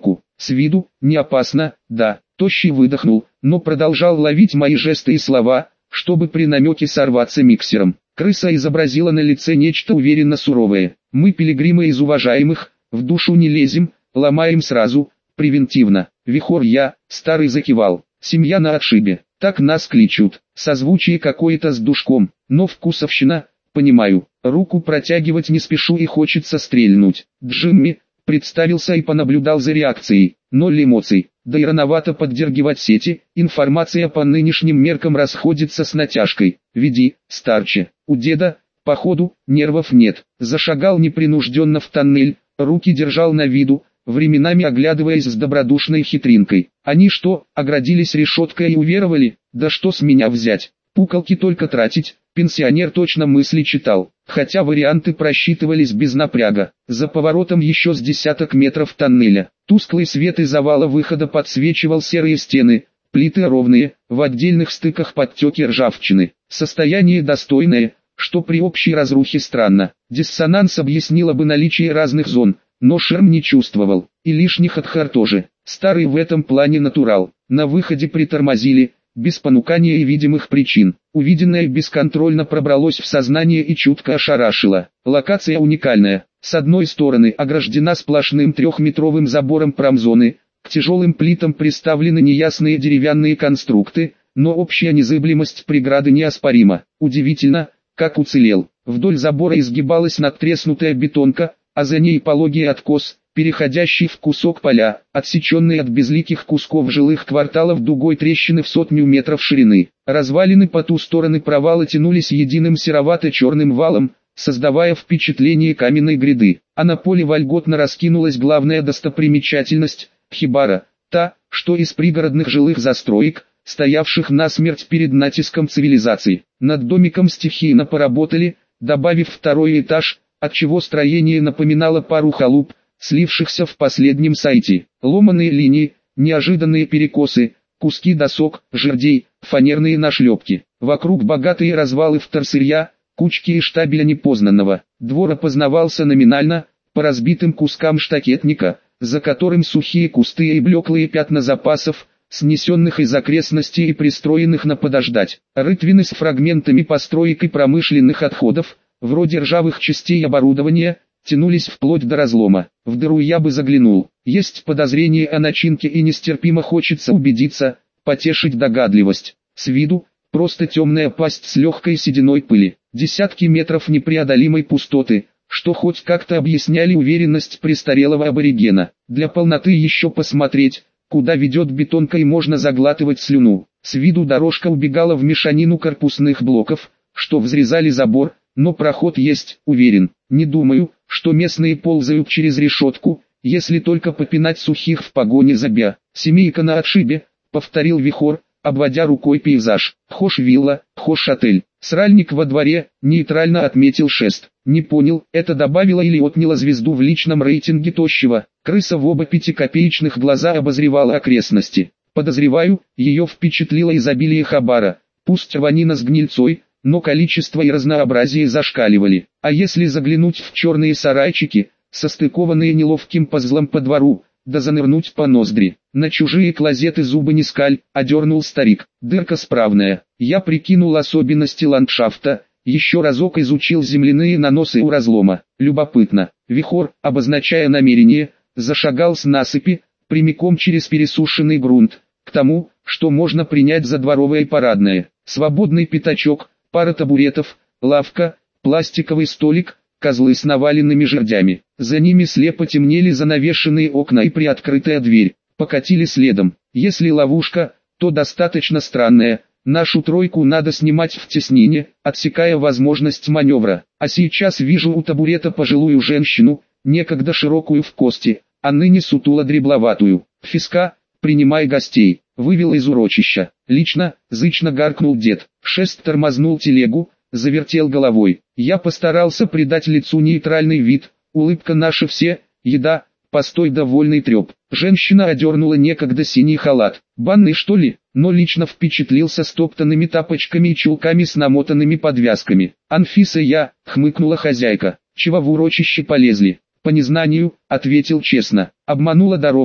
С виду, не опасно, да. Тощий выдохнул, но продолжал ловить мои жесты и слова, чтобы при намеке сорваться миксером. Крыса изобразила на лице нечто уверенно суровое. Мы пилигримы из уважаемых, в душу не лезем, ломаем сразу, превентивно. Вихор я, старый закивал. Семья на отшибе, так нас кличут. Созвучие какое-то с душком, но вкусовщина, понимаю. Руку протягивать не спешу и хочется стрельнуть. Джимми представился и понаблюдал за реакцией. Ноль эмоций, да и рановато поддергивать сети, информация по нынешним меркам расходится с натяжкой. Веди, старче. У деда, походу, нервов нет. Зашагал непринужденно в тоннель, руки держал на виду, временами оглядываясь с добродушной хитринкой. Они что, оградились решеткой и уверовали? Да что с меня взять? Пукалки только тратить, пенсионер точно мысли читал. Хотя варианты просчитывались без напряга. За поворотом еще с десяток метров тоннеля. Тусклый свет из овала выхода подсвечивал серые стены, плиты ровные, в отдельных стыках подтеки ржавчины. Состояние достойное, что при общей разрухе странно. Диссонанс объяснило бы наличие разных зон, но шерм не чувствовал, и лишних отхар тоже. Старый в этом плане натурал. На выходе притормозили, без понукания и видимых причин. Увиденное бесконтрольно пробралось в сознание и чутко ошарашило. Локация уникальная. С одной стороны ограждена сплошным трехметровым забором промзоны, к тяжелым плитам приставлены неясные деревянные конструкты, но общая незыблемость преграды неоспорима. Удивительно, как уцелел. Вдоль забора изгибалась надтреснутая бетонка, а за ней пологий откос, переходящий в кусок поля, отсеченный от безликих кусков жилых кварталов дугой трещины в 100 метров ширины. Развалины по ту сторону провала тянулись единым серовато-черным валом, создавая впечатление каменной гряды. А на поле вольготно раскинулась главная достопримечательность – хибара, та, что из пригородных жилых застроек, стоявших насмерть перед натиском цивилизации. Над домиком стихийно поработали, добавив второй этаж, отчего строение напоминало пару халуп, слившихся в последнем сайте. Ломаные линии, неожиданные перекосы, куски досок, жердей, фанерные нашлепки. Вокруг богатые развалы вторсырья, кучки и штабеля непознанного. Двор опознавался номинально, по разбитым кускам штакетника, за которым сухие кусты и блеклые пятна запасов, снесенных из окрестностей и пристроенных на подождать. Рытвины с фрагментами построек и промышленных отходов, вроде ржавых частей оборудования, тянулись вплоть до разлома. В дыру я бы заглянул. Есть подозрение о начинке и нестерпимо хочется убедиться, потешить догадливость. С виду, просто темная пасть с легкой сединой пыли. Десятки метров непреодолимой пустоты, что хоть как-то объясняли уверенность престарелого аборигена. Для полноты еще посмотреть, куда ведет бетонка, и можно заглатывать слюну. С виду дорожка убегала в мешанину корпусных блоков, что взрезали забор, но проход есть, уверен. Не думаю, что местные ползают через решетку, если только попинать сухих в погоне за бя. Семейка на отшибе, повторил Вихор, обводя рукой пейзаж. Хош вилла, хош отель. Сральник во дворе, нейтрально отметил Шест. Не понял, это добавило или отняло звезду в личном рейтинге тощего. Крыса в оба пятикопеечных глаза обозревала окрестности. Подозреваю, ее впечатлило изобилие хабара. Пусть рванина с гнильцой, но количество и разнообразие зашкаливали. А если заглянуть в черные сарайчики, состыкованные неловким пазлом по двору, да занырнуть по ноздри, на чужие клозеты зубы не скаль, одернул старик. Дырка справная. Я прикинул особенности ландшафта, еще разок изучил земляные наносы у разлома. Любопытно. Вихор, обозначая намерение, зашагал с насыпи, прямиком через пересушенный грунт, к тому, что можно принять за дворовое и парадное. Свободный пятачок, пара табуретов, лавка, пластиковый столик, козлы с наваленными жердями. За ними слепо темнели занавешенные окна и приоткрытая дверь. Покатили следом. Если ловушка, то достаточно странная. Нашу тройку надо снимать в теснине, отсекая возможность маневра. А сейчас вижу у табурета пожилую женщину, некогда широкую в кости, а ныне сутуло-дребловатую. Фиска, принимай гостей. Вывел из урочища. Лично, зычно гаркнул дед. Шест тормознул телегу, завертел головой. Я постарался придать лицу нейтральный вид. Улыбка наша все, еда, постой, довольный треп. Женщина одернула некогда синий халат. Банный что ли? Но лично впечатлился стоптанными тапочками и чулками с намотанными подвязками. Анфиса я, хмыкнула хозяйка. Чего в урочище полезли? По незнанию, ответил честно. Обманула дорога,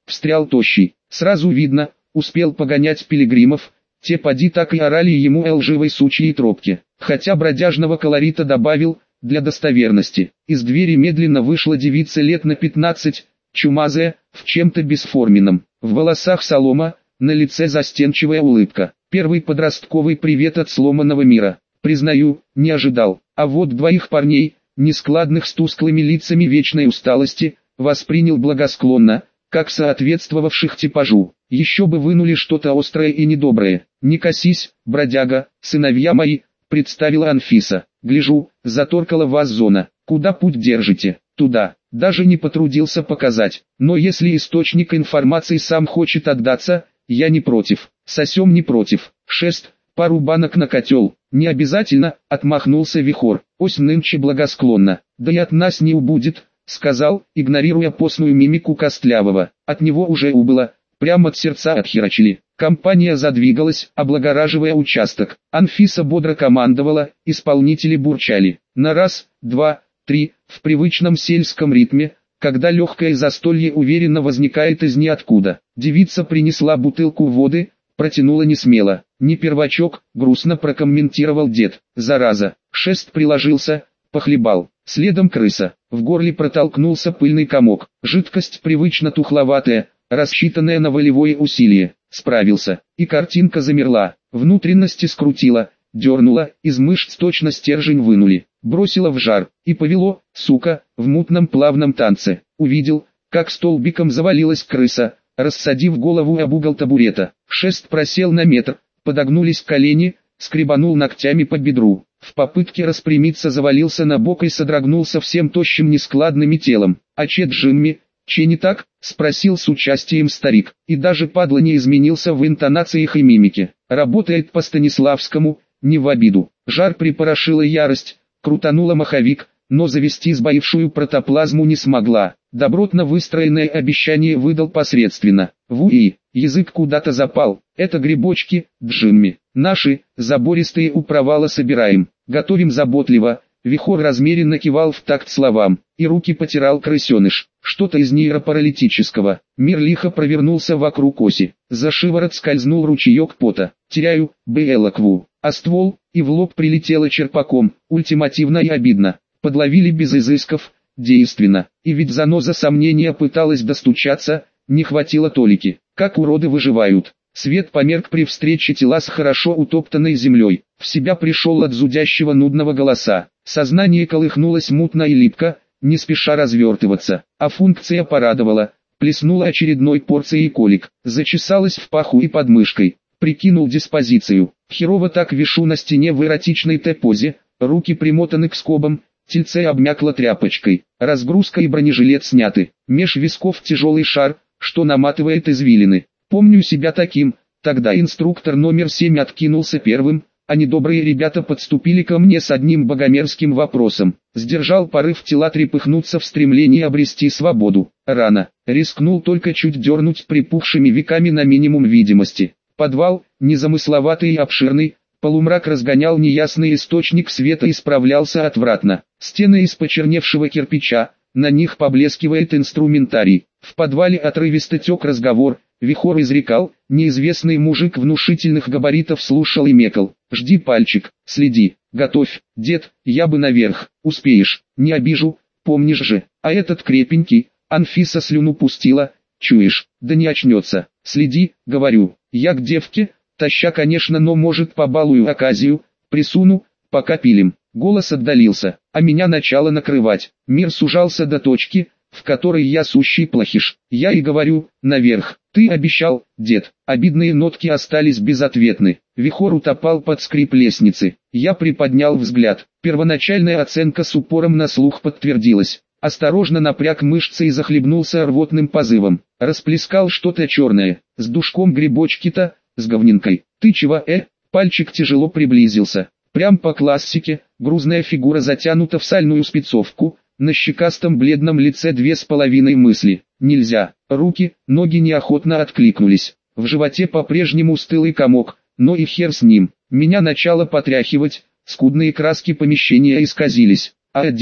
встрял тощий. Сразу видно, успел погонять пилигримов, те поди так и орали ему о лживой сучьей тропке. Хотя бродяжного колорита добавил, для достоверности. Из двери медленно вышла девица лет на 15, чумазая, в чем-то бесформенном. В волосах солома, на лице застенчивая улыбка. Первый подростковый привет от сломанного мира. Признаю, не ожидал. А вот двоих парней, нескладных с тусклыми лицами вечной усталости, воспринял благосклонно, как соответствовавших типажу. Еще бы вынули что-то острое и недоброе. «Не косись, бродяга, сыновья мои», — представила Анфиса. «Гляжу, заторкала вас зона. Куда путь держите?» «Туда». Даже не потрудился показать. Но если источник информации сам хочет отдаться, я не против. Совсем не против. Шест, пару банок на котел. Не обязательно, отмахнулся Вихор. Ось нынче благосклонна. Да и от нас не убудет, сказал, игнорируя постную мимику Костлявого. От него уже убыло. Прямо от сердца отхерачили. Компания задвигалась, облагораживая участок. Анфиса бодро командовала, исполнители бурчали. На раз, два, три, в привычном сельском ритме, когда легкое застолье уверенно возникает из ниоткуда. Девица принесла бутылку воды, протянула несмело. «Не первачок», грустно прокомментировал дед. «Зараза». Шест приложился, похлебал. Следом крыса. В горле протолкнулся пыльный комок. Жидкость привычно тухловатая, рассчитанная на волевое усилие. Справился. И картинка замерла. Внутренности скрутила, дернула, из мышц точно стержень вынули. Бросила в жар. И повело, сука, в мутном плавном танце. Увидел, как столбиком завалилась крыса, рассадив голову об угол табурета. Шест просел на метр, подогнулись колени, скребанул ногтями по бедру. В попытке распрямиться завалился на бок и содрогнулся всем тощим нескладным телом. «А че Джимми, че не так?» — спросил с участием старик. И даже падла не изменился в интонациях и мимике. Работает по Станиславскому, не в обиду. Жар припорошила ярость, крутанула маховик, но завести сбоившую протоплазму не смогла. Добротно выстроенное обещание выдал посредственно. «Вуи, язык куда-то запал. Это грибочки, Джимми. Наши, забористые у провала собираем. Готовим заботливо». Вихор размеренно кивал в такт словам, и руки потирал крысеныш. Что-то из нейропаралитического. Мир лихо провернулся вокруг оси. За шиворот скользнул ручеек пота. «Теряю, Белокву». А ствол, и в лоб прилетело черпаком, ультимативно и обидно. Подловили без изысков, действенно. И ведь заноза сомнения пыталась достучаться, не хватило толики. Как уроды выживают. Свет померк при встрече тела с хорошо утоптанной землей. В себя пришел от зудящего нудного голоса. Сознание колыхнулось мутно и липко, не спеша развертываться. А функция порадовала. Плеснула очередной порцией колик. Зачесалась в паху и под мышкой. Прикинул диспозицию. Херово так вишу на стене в эротичной Т-позе. Руки примотаны к скобам. Тельце обмякло тряпочкой. Разгрузка и бронежилет сняты. Меж висков тяжелый шар, что наматывает извилины. Помню себя таким. Тогда инструктор номер 7 откинулся первым, а недобрые ребята подступили ко мне с одним богомерзким вопросом. Сдержал порыв тела трепыхнуться в стремлении обрести свободу. Рано. Рискнул только чуть дернуть припухшими веками на минимум видимости. Подвал, незамысловатый и обширный, полумрак разгонял неясный источник света и справлялся отвратно. Стены из почерневшего кирпича, на них поблескивает инструментарий. В подвале отрывисто тек разговор. Вихор изрекал, неизвестный мужик внушительных габаритов слушал и мекал. «Жди пальчик, следи, готовь, дед, я бы наверх, успеешь, не обижу, помнишь же, а этот крепенький». Анфиса слюну пустила, «Чуешь, да не очнется, следи, говорю, я к девке, таща конечно, но может побалую оказию, присуну, пока пилим». Голос отдалился, а меня начало накрывать. Мир сужался до точки, в которой я сущий плохиш. Я и говорю, наверх. Ты обещал, дед. Обидные нотки остались безответны. Вихор утопал под скрип лестницы. Я приподнял взгляд. Первоначальная оценка с упором на слух подтвердилась. Осторожно напряг мышцы и захлебнулся рвотным позывом. Расплескал что-то черное. С душком грибочки-то, с говнинкой. Ты чего, Пальчик тяжело приблизился. Прям по классике, грузная фигура затянута в сальную спецовку. На щекастом бледном лице 2,5 мысли. Нельзя. Руки, ноги неохотно откликнулись. В животе по-прежнему стылый комок, но и хер с ним. Меня начало потряхивать, скудные краски помещения исказились. А от деда,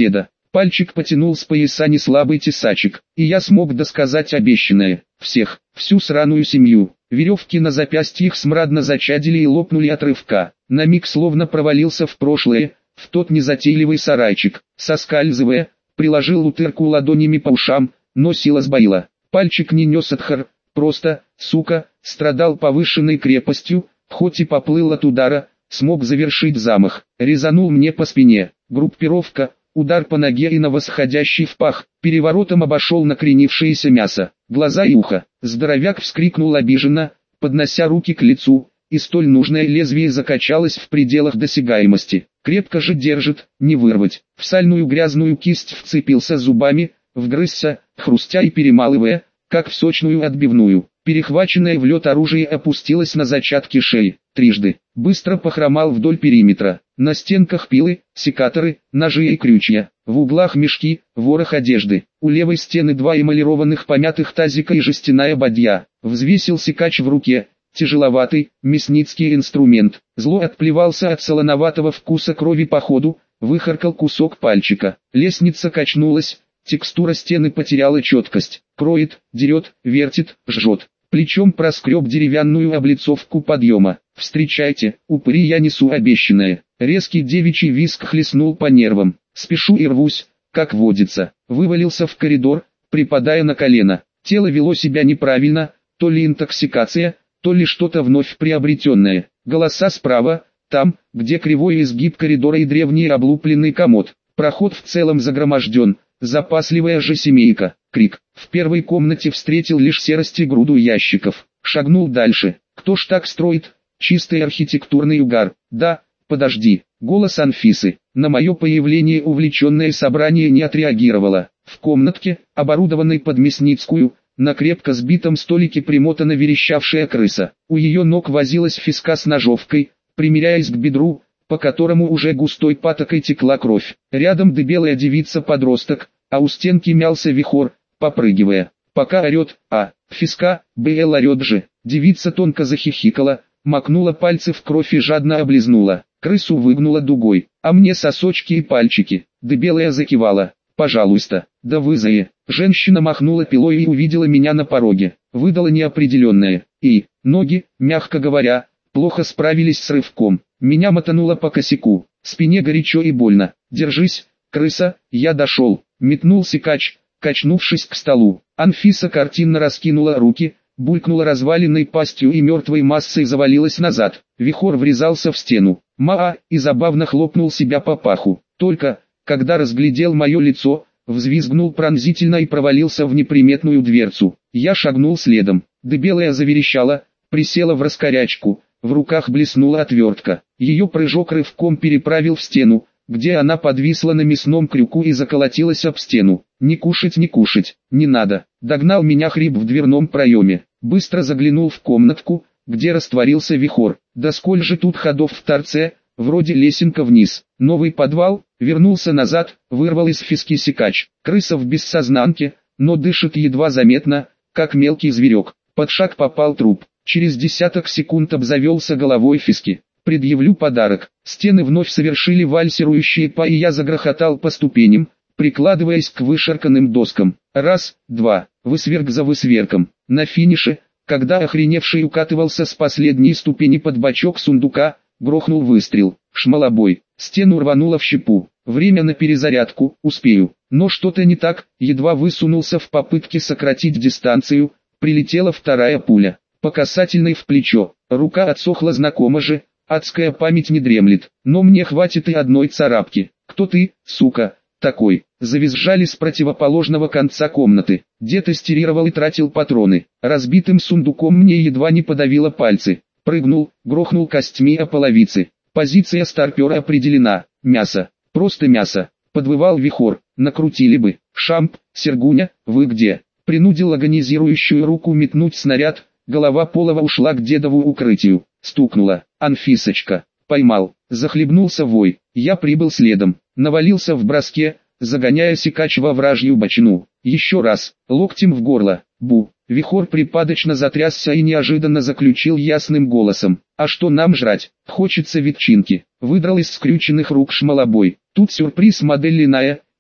Пальчик потянул с пояса неслабый тесачек, и я смог досказать обещанное. Всех, всю сраную семью. Веревки на запястьях смрадно зачадили и лопнули от рывка. На миг словно провалился в прошлое, в тот незатейливый сарайчик. Соскальзывая, приложил утырку ладонями по ушам, но сила сбоила. Пальчик не нес отхар, просто, сука, страдал повышенной крепостью, хоть и поплыл от удара, смог завершить замах. Резанул мне по спине. Группировка, удар по ноге и на восходящий в пах, переворотом обошел накренившееся мясо. Глаза и ухо. Здоровяк вскрикнул обиженно, поднося руки к лицу, и столь нужное лезвие закачалось в пределах досягаемости. Крепко же держит, не вырвать. В сальную грязную кисть вцепился зубами, вгрызся, хрустя и перемалывая, как в сочную отбивную. Перехваченное в лед оружие опустилось на зачатки шеи. Трижды. Быстро похромал вдоль периметра. На стенках пилы, секаторы, ножи и крючья. В углах мешки, ворох одежды. У левой стены два эмалированных помятых тазика и жестяная бадья. Взвесил секач в руке. Тяжеловатый, мясницкий инструмент. Зло отплевался от солоноватого вкуса крови по ходу, выхаркал кусок пальчика. Лестница качнулась, текстура стены потеряла четкость. Кроет, дерет, вертит, жжет. Плечом проскреб деревянную облицовку подъема. «Встречайте, упыри, я несу обещанное». Резкий девичий визг хлестнул по нервам. Спешу и рвусь, как водится. Вывалился в коридор, припадая на колено. Тело вело себя неправильно, то ли интоксикация, то ли что-то вновь приобретенное. Голоса справа, там, где кривой изгиб коридора и древний облупленный комод. Проход в целом загроможден, запасливая же семейка. Крик. В первой комнате встретил лишь серость и груду ящиков. Шагнул дальше. Кто ж так строит? Чистый архитектурный угар. Да, подожди. Голос Анфисы. На мое появление увлеченное собрание не отреагировало. В комнатке, оборудованной под мясницкую, на крепко сбитом столике примотана верещавшая крыса. У ее ног возилась фиска с ножовкой, примеряясь к бедру, по которому уже густой патокой текла кровь. Рядом дебелая девица-подросток, а у стенки мялся вихор, попрыгивая. Пока орет, фиска, БЛ орет же. Девица тонко захихикала, макнула пальцы в кровь и жадно облизнула. Крысу выгнула дугой, а мне сосочки и пальчики. Дебелая закивала. «Пожалуйста, да вызови». Женщина махнула пилой и увидела меня на пороге. Выдала неопределенное. И, ноги, мягко говоря, плохо справились с рывком. Меня мотануло по косяку. Спине горячо и больно. «Держись, крыса, я дошел». Метнул секач, качнувшись к столу. Анфиса картинно раскинула руки, булькнула разваленной пастью и мертвой массой завалилась назад. Вихор врезался в стену. И забавно хлопнул себя по паху. Только, когда разглядел мое лицо, взвизгнул пронзительно и провалился в неприметную дверцу. Я шагнул следом. Дебелая заверещала, присела в раскорячку, в руках блеснула отвертка. Ее прыжок рывком переправил в стену, где она подвисла на мясном крюку и заколотилась об стену. «Не кушать, не надо». Догнал меня хрип в дверном проеме. Быстро заглянул в комнатку, где растворился вихор. Да сколь же тут ходов в торце, вроде лесенка вниз. Новый подвал, вернулся назад, вырвал из фиски секач. Крыса в бессознанке, но дышит едва заметно, как мелкий зверек. Под шаг попал труп. Через десяток секунд обзавелся головой фиски. Предъявлю подарок. Стены вновь совершили вальсирующие па, и я загрохотал по ступеням, прикладываясь к вышарканным доскам. Раз, два, высверк за высверком. На финише, когда охреневший укатывался с последней ступени под бочок сундука, грохнул выстрел. Шмалобой. Стену рвануло в щепу. Время на перезарядку, успею. Но что-то не так, едва высунулся в попытке сократить дистанцию, прилетела вторая пуля. По касательной в плечо. Рука отсохла знакомо же, адская память не дремлет. Но мне хватит и одной царапки. «Кто ты, сука, такой?» Завизжали с противоположного конца комнаты. Дед истерировал и тратил патроны. Разбитым сундуком мне едва не подавило пальцы. Прыгнул, грохнул костьми о половицы. Позиция старпера определена. Мясо. Просто мясо. Подвывал вихор. Накрутили бы. Шамп, Сергуня, вы где? Принудил агонизирующую руку метнуть снаряд. Голова Полова ушла к дедову укрытию. Стукнула. Анфисочка. Поймал. Захлебнулся вой. Я прибыл следом. Навалился в броске, загоняя секач во вражью бочину. Еще раз. Локтем в горло. Бу. Вихор припадочно затрясся и неожиданно заключил ясным голосом. «А что нам жрать? Хочется ветчинки». Выдрал из скрюченных рук шмалобой. Тут сюрприз, модель линая,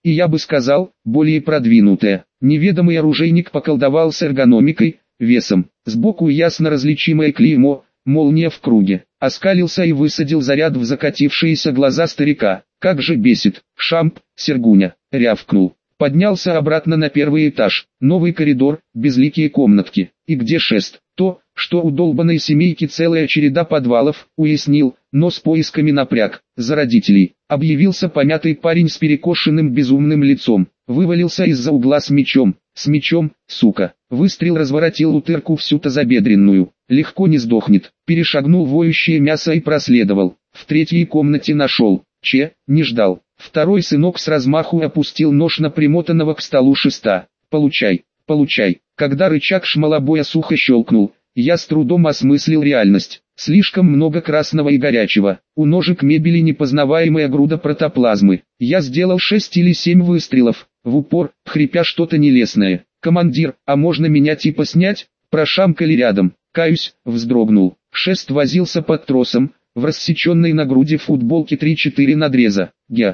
и я бы сказал, более продвинутая. Неведомый оружейник поколдовал с эргономикой, весом. Сбоку ясно различимое клеймо, молния в круге. Оскалился и высадил заряд в закатившиеся глаза старика. Как же бесит. Шамп, Сергуня, рявкнул. Поднялся обратно на первый этаж. Новый коридор, безликие комнатки. И где шест? То, что у долбанной семейки целая череда подвалов, уяснил, но с поисками напряг. За родителей. Объявился помятый парень с перекошенным безумным лицом. Вывалился из-за угла с мечом. С мечом, сука. Выстрел разворотил утырку всю тазобедренную. Легко не сдохнет. Перешагнул воющее мясо и проследовал. В третьей комнате нашел. Не ждал. Второй сынок с размаху опустил нож на примотанного к столу шеста. Получай, получай. Когда рычаг шмалобоя сухо щелкнул, я с трудом осмыслил реальность. Слишком много красного и горячего. У ножек мебели непознаваемая груда протоплазмы. Я сделал 6 или 7 выстрелов, в упор, хрипя что-то нелестное. «Командир, а можно меня типа снять?» Прошамкали рядом. Каюсь, вздрогнул. Шест возился под тросом, в рассеченной на груди футболке 3-4 надреза.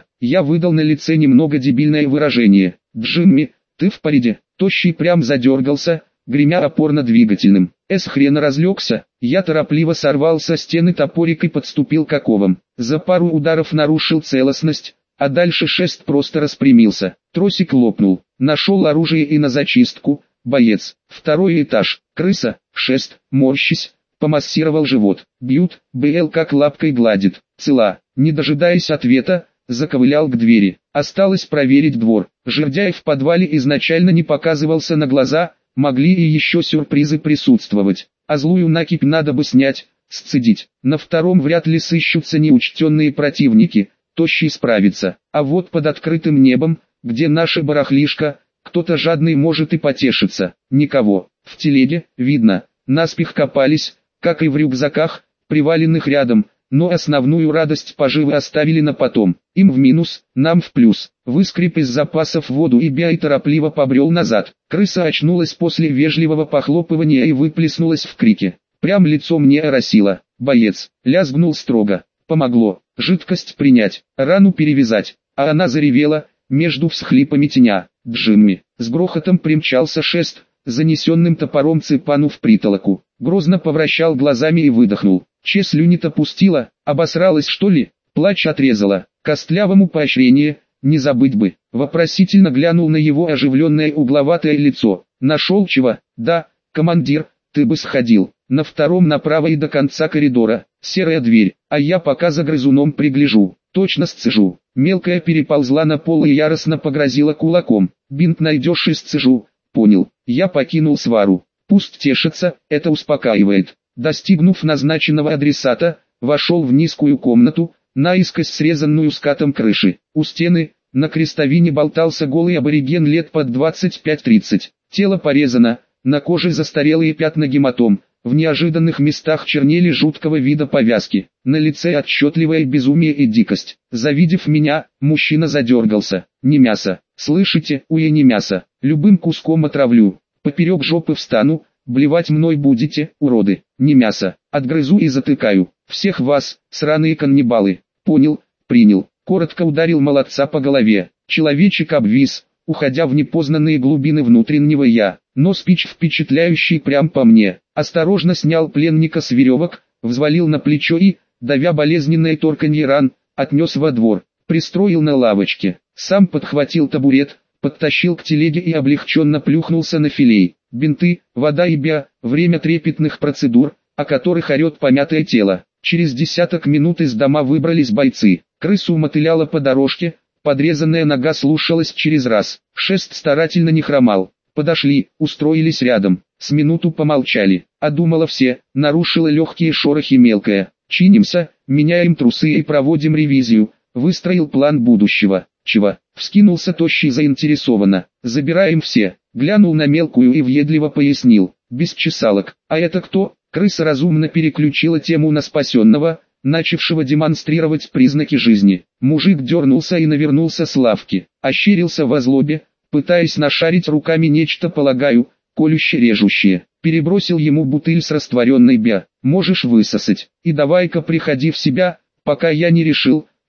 Я выдал на лице немного дебильное выражение. «Джимми, ты в порядке?» Тощий прям задергался, гремя опорно-двигательным. Хрена разлегся. Я торопливо сорвал со стены топорик и подступил к оковам. За пару ударов нарушил целостность, а дальше шест просто распрямился. Тросик лопнул. Нашел оружие и на зачистку. Боец. Второй этаж. Крыса. Шест, морщись. Помассировал живот. Бьют, БЛ как лапкой гладит. Цела. Не дожидаясь ответа, заковылял к двери. Осталось проверить двор. Жердяй в подвале изначально не показывался на глаза, могли и еще сюрпризы присутствовать. А злую накипь надо бы снять, сцедить. На втором вряд ли сыщутся неучтенные противники, Тощий справится. А вот под открытым небом, где наша барахлишка, кто-то жадный может и потешиться. Никого. В телеге, видно, наспех копались, как и в рюкзаках, приваленных рядом, но основную радость поживы оставили на потом. Им в минус, нам в плюс. Выскреб из запасов воду и и торопливо побрел назад. Крыса очнулась после вежливого похлопывания и выплеснулась в крике. Прям лицо мне оросило. Боец, лязгнул строго. Помогло. Жидкость принять, рану перевязать. А она заревела, между всхлипами теня. Джимми. С грохотом примчался шест, занесенным топором цепану в притолоку. Грозно повращал глазами и выдохнул. Слюни-то пустила, обосралась что ли? Плач отрезала. Костлявому поощрение, не забыть бы. Вопросительно глянул на его оживленное угловатое лицо. Нашел чего? Да, командир, ты бы сходил. На втором направо и до конца коридора. Серая дверь, а я пока за грызуном пригляжу. Точно сцежу. Мелкая переползла на пол и яростно погрозила кулаком. Бинт найдешь и сцежу. Понял. Я покинул свару. Пусть тешится, это успокаивает. Достигнув назначенного адресата, вошел в низкую комнату, наискось срезанную скатом крыши. У стены, на крестовине болтался голый абориген лет под 25-30. Тело порезано, на коже застарелые пятна гематом, в неожиданных местах чернели жуткого вида повязки. На лице отчетливое безумие и дикость. Завидев меня, мужчина задергался. Не мясо. Слышите, не мясо. Любым куском отравлю. Поперек жопы встану. Блевать мной будете, уроды, не мясо, отгрызу и затыкаю, всех вас, сраные каннибалы, понял, принял, коротко ударил молодца по голове, человечек обвис, уходя в непознанные глубины внутреннего я, но спич впечатляющий прям по мне, осторожно снял пленника с веревок, взвалил на плечо и, давя болезненное торканье ран, отнес во двор, пристроил на лавочке, сам подхватил табурет, подтащил к телеге и облегченно плюхнулся на филей. Бинты, вода и время трепетных процедур, о которых орет помятое тело. Через десяток минут из дома выбрались бойцы. Крысу мотыляло по дорожке, подрезанная нога слушалась через раз. Шест старательно не хромал. Подошли, устроились рядом. С минуту помолчали. А думала все, нарушила легкие шорохи мелкая. Чинимся, меняем трусы и проводим ревизию. Выстроил план будущего. Чего? Вскинулся Тощий заинтересованно. Забираем все. Глянул на мелкую и въедливо пояснил. Без чесалок. А это кто? Крыса разумно переключила тему на спасенного, начавшего демонстрировать признаки жизни. Мужик дернулся и навернулся с лавки. Ощерился во злобе, пытаясь нашарить руками нечто, полагаю, колюще-режущее. Перебросил ему бутыль с растворенной Можешь высосать. И давай-ка приходи в себя, пока я не решил,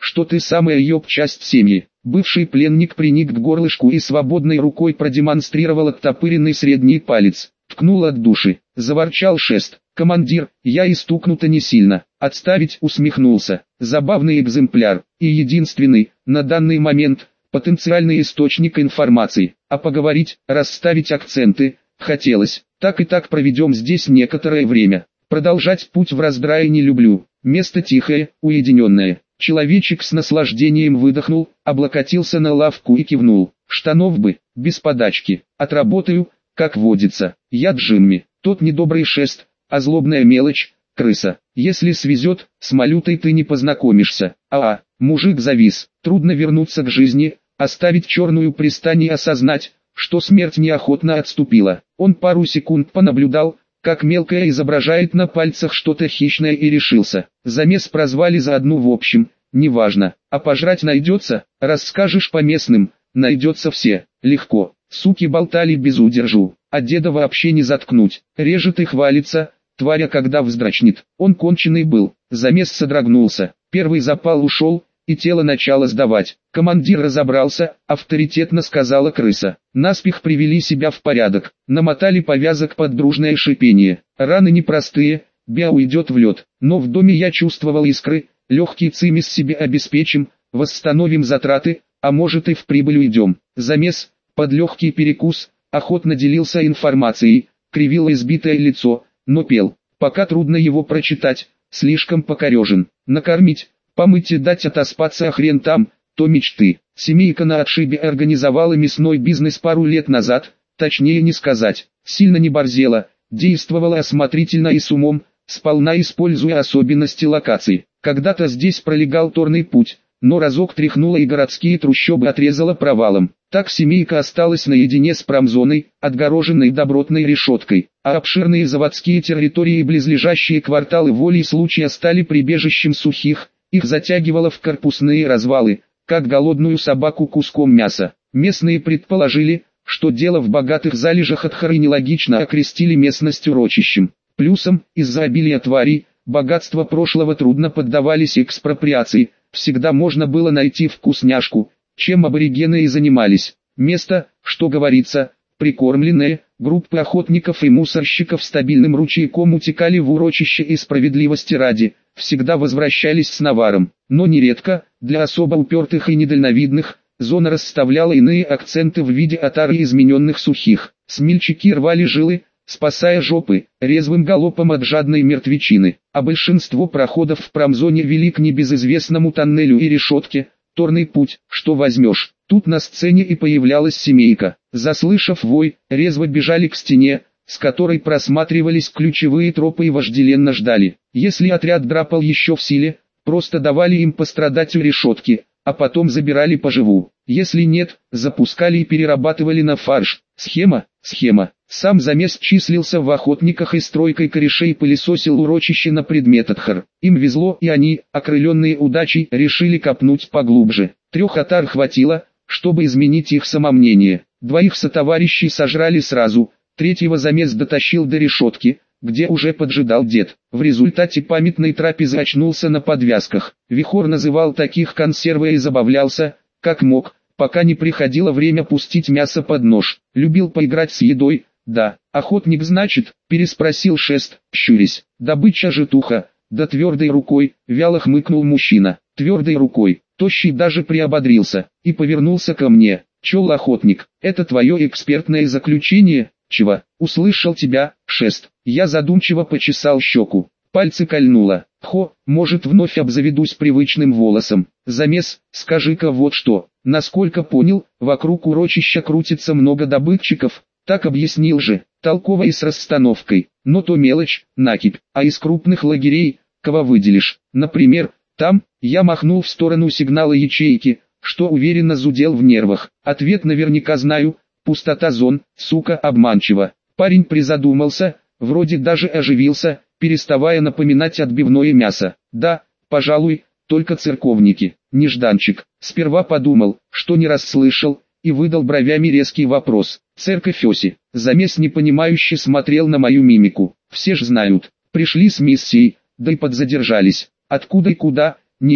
что ты самая ёб часть семьи. Бывший пленник приник к горлышку и свободной рукой продемонстрировал оттопыренный средний палец. Ткнул от души, заворчал Шест. Командир, я и стукну-то не сильно. Отставить, усмехнулся. Забавный экземпляр, и единственный, на данный момент, потенциальный источник информации. А поговорить, расставить акценты, хотелось. Так и так проведем здесь некоторое время. Продолжать путь в раздрае не люблю. Место тихое, уединенное. Человечек с наслаждением выдохнул, облокотился на лавку и кивнул. Штанов бы, без подачки. Отработаю, как водится. Я Джимми, тот недобрый Шест, а злобная мелочь, крыса. Если свезет, с малютой ты не познакомишься. Мужик завис. Трудно вернуться к жизни, оставить черную пристань и осознать, что смерть неохотно отступила. Он пару секунд понаблюдал, как мелкая изображает на пальцах что-то хищное, и решился. Замес прозвали за одну в общем, неважно. А пожрать найдется, расскажешь по местным, найдется все. Легко. Суки болтали без удержу, а деда вообще не заткнуть. Режет и хвалится, тваря когда вздрачнет. Он конченый был. Замес содрогнулся. Первый запал ушел, и тело начало сдавать. Командир разобрался, авторитетно сказала крыса. Наспех привели себя в порядок, намотали повязок под дружное шипение. Раны непростые, Беа уйдет в лед, но в доме я чувствовал искры, легкий цимис себе обеспечим, восстановим затраты, а может и в прибыль уйдем. Замес, под легкий перекус, охотно делился информацией, кривило избитое лицо, но пел. Пока трудно его прочитать, слишком покорежен. Накормить, помыть и дать отоспаться, а хрен там, то мечты. Семейка на отшибе организовала мясной бизнес пару лет назад, точнее не сказать. Сильно не борзела, действовала осмотрительно и с умом, сполна используя особенности локации. Когда-то здесь пролегал торный путь, но разок тряхнула и городские трущобы отрезала провалом. Так семейка осталась наедине с промзоной, отгороженной добротной решеткой, а обширные заводские территории и близлежащие кварталы волей случая стали прибежищем сухих. Их затягивало в корпусные развалы, как голодную собаку куском мяса. Местные предположили, что дело в богатых залежах Адхары, нелогично окрестили местность урочищем. Плюсом, из-за обилия тварей, богатства прошлого трудно поддавались экспроприации, всегда можно было найти вкусняшку, чем аборигены и занимались. Место, что говорится, прикормленное, группы охотников и мусорщиков стабильным ручейком утекали в урочище и справедливости ради, всегда возвращались с наваром, но нередко, для особо упертых и недальновидных, зона расставляла иные акценты в виде отар и измененных сухих. Смельчаки рвали жилы, спасая жопы, резвым галопом от жадной мертвечины, а большинство проходов в промзоне вели к небезызвестному тоннелю и решетке. Торный путь, что возьмешь. Тут на сцене и появлялась семейка. Заслышав вой, резво бежали к стене, с которой просматривались ключевые тропы, и вожделенно ждали. Если отряд драпал еще в силе, просто давали им пострадать у решетки, а потом забирали поживу. Если нет, запускали и перерабатывали на фарш. Схема. Сам замес числился в охотниках и стройкой корешей пылесосил урочище на предмет Адхар. Им везло, и они, окрыленные удачей, решили копнуть поглубже. 3 отар хватило, чтобы изменить их самомнение. 2 сотоварищей сожрали сразу, 3-го замес дотащил до решетки, где уже поджидал дед. В результате памятной трапезы очнулся на подвязках. Вихор называл таких консервой и забавлялся, как мог, пока не приходило время пустить мясо под нож. Любил поиграть с едой. Да, охотник значит, переспросил Шест, щурясь. Добыча житуха, да твердой рукой, вяло хмыкнул мужчина. Твердой рукой, тощий даже приободрился, и повернулся ко мне. Чел охотник, это твое экспертное заключение? Чего? Услышал тебя, Шест. Я задумчиво почесал щеку. Пальцы кольнуло. Может вновь обзаведусь привычным волосом. Замес, скажи-ка вот что. Насколько понял, вокруг урочища крутится много добытчиков. Так объяснил же, толково и с расстановкой. Но то мелочь, накипь, а из крупных лагерей, кого выделишь? Например, там, я махнул в сторону сигнала ячейки, что уверенно зудел в нервах. Ответ наверняка знаю, пустота зон, сука, обманчиво. Парень призадумался, вроде даже оживился, переставая напоминать отбивное мясо. Да, пожалуй, только церковники. Нежданчик. Сперва подумал, что не расслышал, и выдал бровями резкий вопрос. Церковь Оси. Замес непонимающе смотрел на мою мимику. Все ж знают. Пришли с миссией, да и подзадержались. Откуда и куда, не ёб.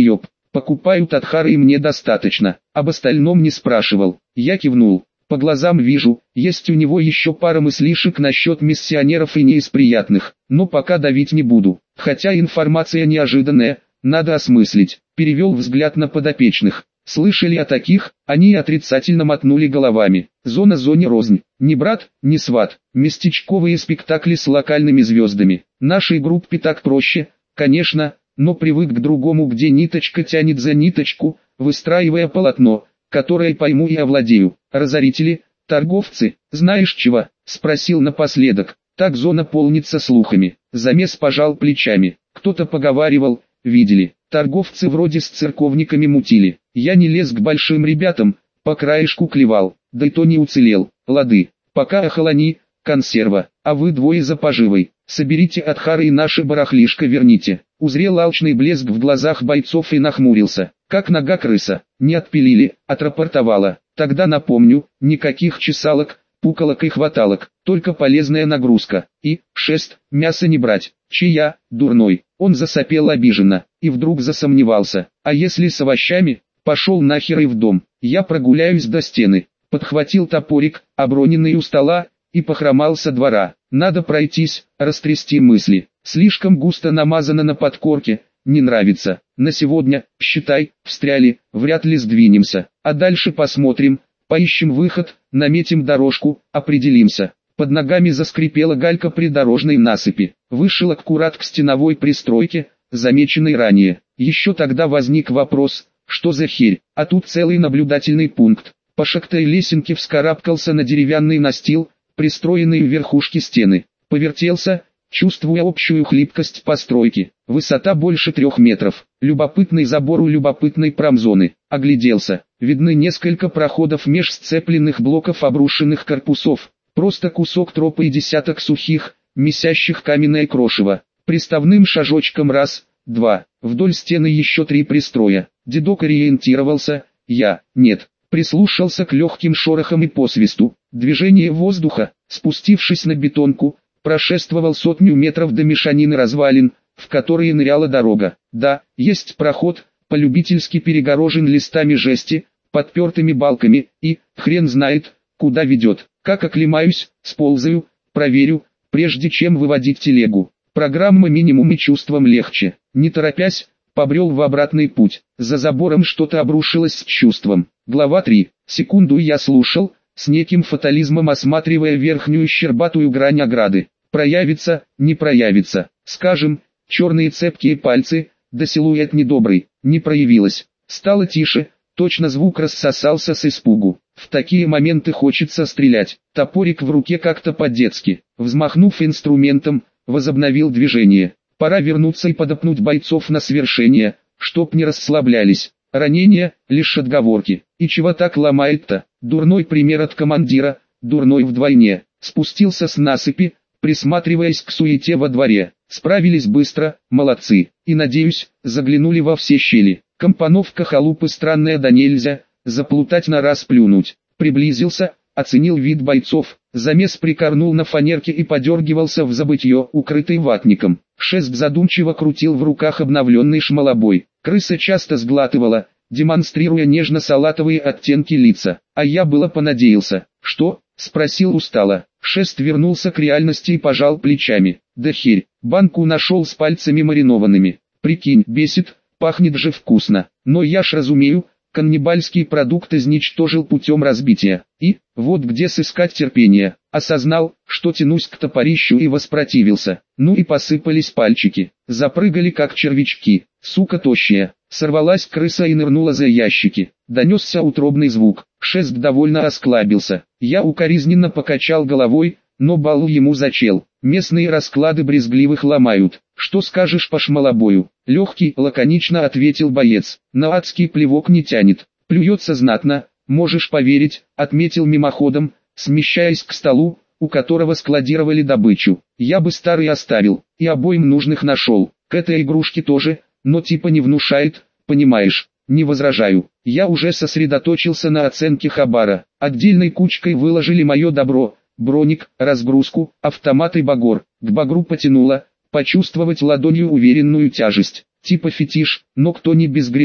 Покупают от Хары и мне достаточно, об остальном не спрашивал. Я кивнул. По глазам вижу, есть у него еще пара мыслишек насчет миссионеров и не из приятных, но пока давить не буду. Хотя информация неожиданная, надо осмыслить. Перевел взгляд на подопечных. Слышали о таких? Они отрицательно мотнули головами. Зона зоне рознь. Ни брат, ни сват. Местечковые спектакли с локальными звездами. Нашей группе так проще, конечно, но привык к другому, где ниточка тянет за ниточку, выстраивая полотно, которое пойму и овладею. Разорители, торговцы, знаешь чего? Спросил напоследок. Так зона полнится слухами. Замес пожал плечами. Кто-то поговаривал, видели. Торговцы вроде с церковниками мутили. Я не лез к большим ребятам, по краешку клевал, да и то не уцелел. Лады, пока охолони, консерва, а вы двое за поживой. Соберите от Хары и наше барахлишко верните. Узрел алчный блеск в глазах бойцов и нахмурился. Как нога крыса, не отпилили, отрапортовала. Тогда напомню, никаких чесалок, пуколок и хваталок, только полезная нагрузка. И, шест, мясо не брать. Чья, дурной? Он засопел обиженно, и вдруг засомневался. А если с овощами? Пошел нахер и в дом. Я прогуляюсь до стены. Подхватил топорик, оброненный у стола, и похромал со двора. Надо пройтись, растрясти мысли. Слишком густо намазано на подкорке, не нравится. На сегодня, считай, встряли, вряд ли сдвинемся. А дальше посмотрим, поищем выход, наметим дорожку, определимся. Под ногами заскрипела галька придорожной насыпи. Вышел аккурат к стеновой пристройке, замеченной ранее. Еще тогда возник вопрос, что за херь, а тут целый наблюдательный пункт. По шахтой лесенке вскарабкался на деревянный настил, пристроенный у верхушки стены. Повертелся, чувствуя общую хлипкость постройки. Высота больше 3 метров. Любопытный забор у любопытной промзоны. Огляделся. Видны несколько проходов меж сцепленных блоков обрушенных корпусов. Просто кусок тропы и десяток сухих, месящих каменное крошево. Приставным шажочком раз, два. Вдоль стены еще 3 пристроя. Дедок ориентировался, я, нет. Прислушался к легким шорохам и посвисту. Движение воздуха, спустившись на бетонку, прошествовал 100 метров до мешанины развалин, в которые ныряла дорога. Да, есть проход, полюбительски перегорожен листами жести, подпертыми балками, и, хрен знает, куда ведет. Как оклемаюсь, сползаю, проверю, прежде чем выводить телегу. Программа минимум и чувством легче. Не торопясь, побрел в обратный путь. За забором что-то обрушилось с чувством. Глава 3. Секунду я слушал, с неким фатализмом осматривая верхнюю щербатую грань ограды. Проявится, не проявится. Скажем, черные цепкие пальцы, да силуэт недобрый, не проявилось. Стало тише, точно звук рассосался с испугу. В такие моменты хочется стрелять. Топорик в руке как-то по-детски. Взмахнув инструментом, возобновил движение. Пора вернуться и подопнуть бойцов на свершение, чтоб не расслаблялись. Ранения, лишь отговорки. И чего так ломает-то? Дурной пример от командира, дурной вдвойне. Спустился с насыпи, присматриваясь к суете во дворе. Справились быстро, молодцы. И, надеюсь, заглянули во все щели. Компоновка халупы странная да нельзя, заплутать на раз плюнуть. Приблизился, оценил вид бойцов. Замес прикорнул на фанерке и подергивался в забытье, укрытый ватником. Шест задумчиво крутил в руках обновленный шмалобой. Крыса часто сглатывала, демонстрируя нежно-салатовые оттенки лица. А я было понадеялся. «Что?» — спросил устало. Шест вернулся к реальности и пожал плечами. «Да херь, банку нашел с пальцами маринованными. Прикинь, бесит, пахнет же вкусно. Но я ж разумею, каннибальский продукт изничтожил путем разбития. И, вот где сыскать терпение. Осознал, что тянусь к топорищу и воспротивился. Ну и посыпались пальчики. Запрыгали как червячки. Сука тощая. Сорвалась крыса и нырнула за ящики. Донесся утробный звук. Шест довольно осклабился. Я укоризненно покачал головой, но балл ему зачел. Местные расклады брезгливых ломают. Что скажешь по шмалобою? Легкий, лаконично ответил боец. На адский плевок не тянет. Плюется знатно, можешь поверить, отметил мимоходом, смещаясь к столу, у которого складировали добычу. Я бы старый оставил, и обоим нужных нашел. К этой игрушке тоже, но типа не внушает, понимаешь. Не возражаю. Я уже сосредоточился на оценке хабара. Отдельной кучкой выложили мое добро. Броник, разгрузку, автомат и багор. К багру потянуло, почувствовать ладонью уверенную тяжесть. Типа фетиш, но кто не без греха.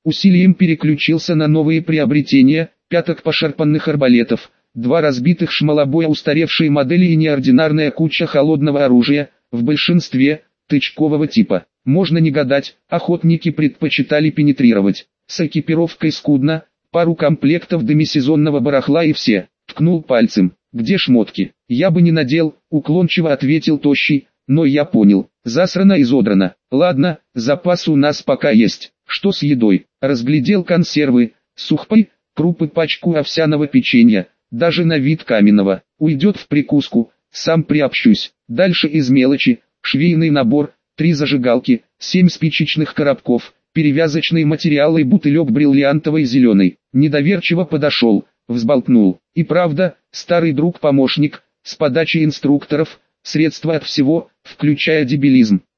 Усилием переключился на новые приобретения, 5 пошарпанных арбалетов, 2 разбитых шмалобоя, устаревшие модели и неординарная куча холодного оружия, в большинстве тычкового типа. Можно не гадать, охотники предпочитали пенетрировать. С экипировкой скудно, пару комплектов демисезонного барахла и все. Ткнул пальцем. Где шмотки? Я бы не надел, уклончиво ответил Тощий, но я понял. Засрано, изодрано. Ладно, запас у нас пока есть. Что с едой? Разглядел консервы, сухпай, крупы, пачку овсяного печенья, даже на вид каменного. Уйдет в прикуску, сам приобщусь. Дальше из мелочи: швейный набор, 3 зажигалки, 7 спичечных коробков, перевязочный материал и бутылек бриллиантовой зеленой. Недоверчиво подошел, взболтнул. И правда, старый друг-помощник, с подачи инструкторов, средства от всего, включая дебилизм.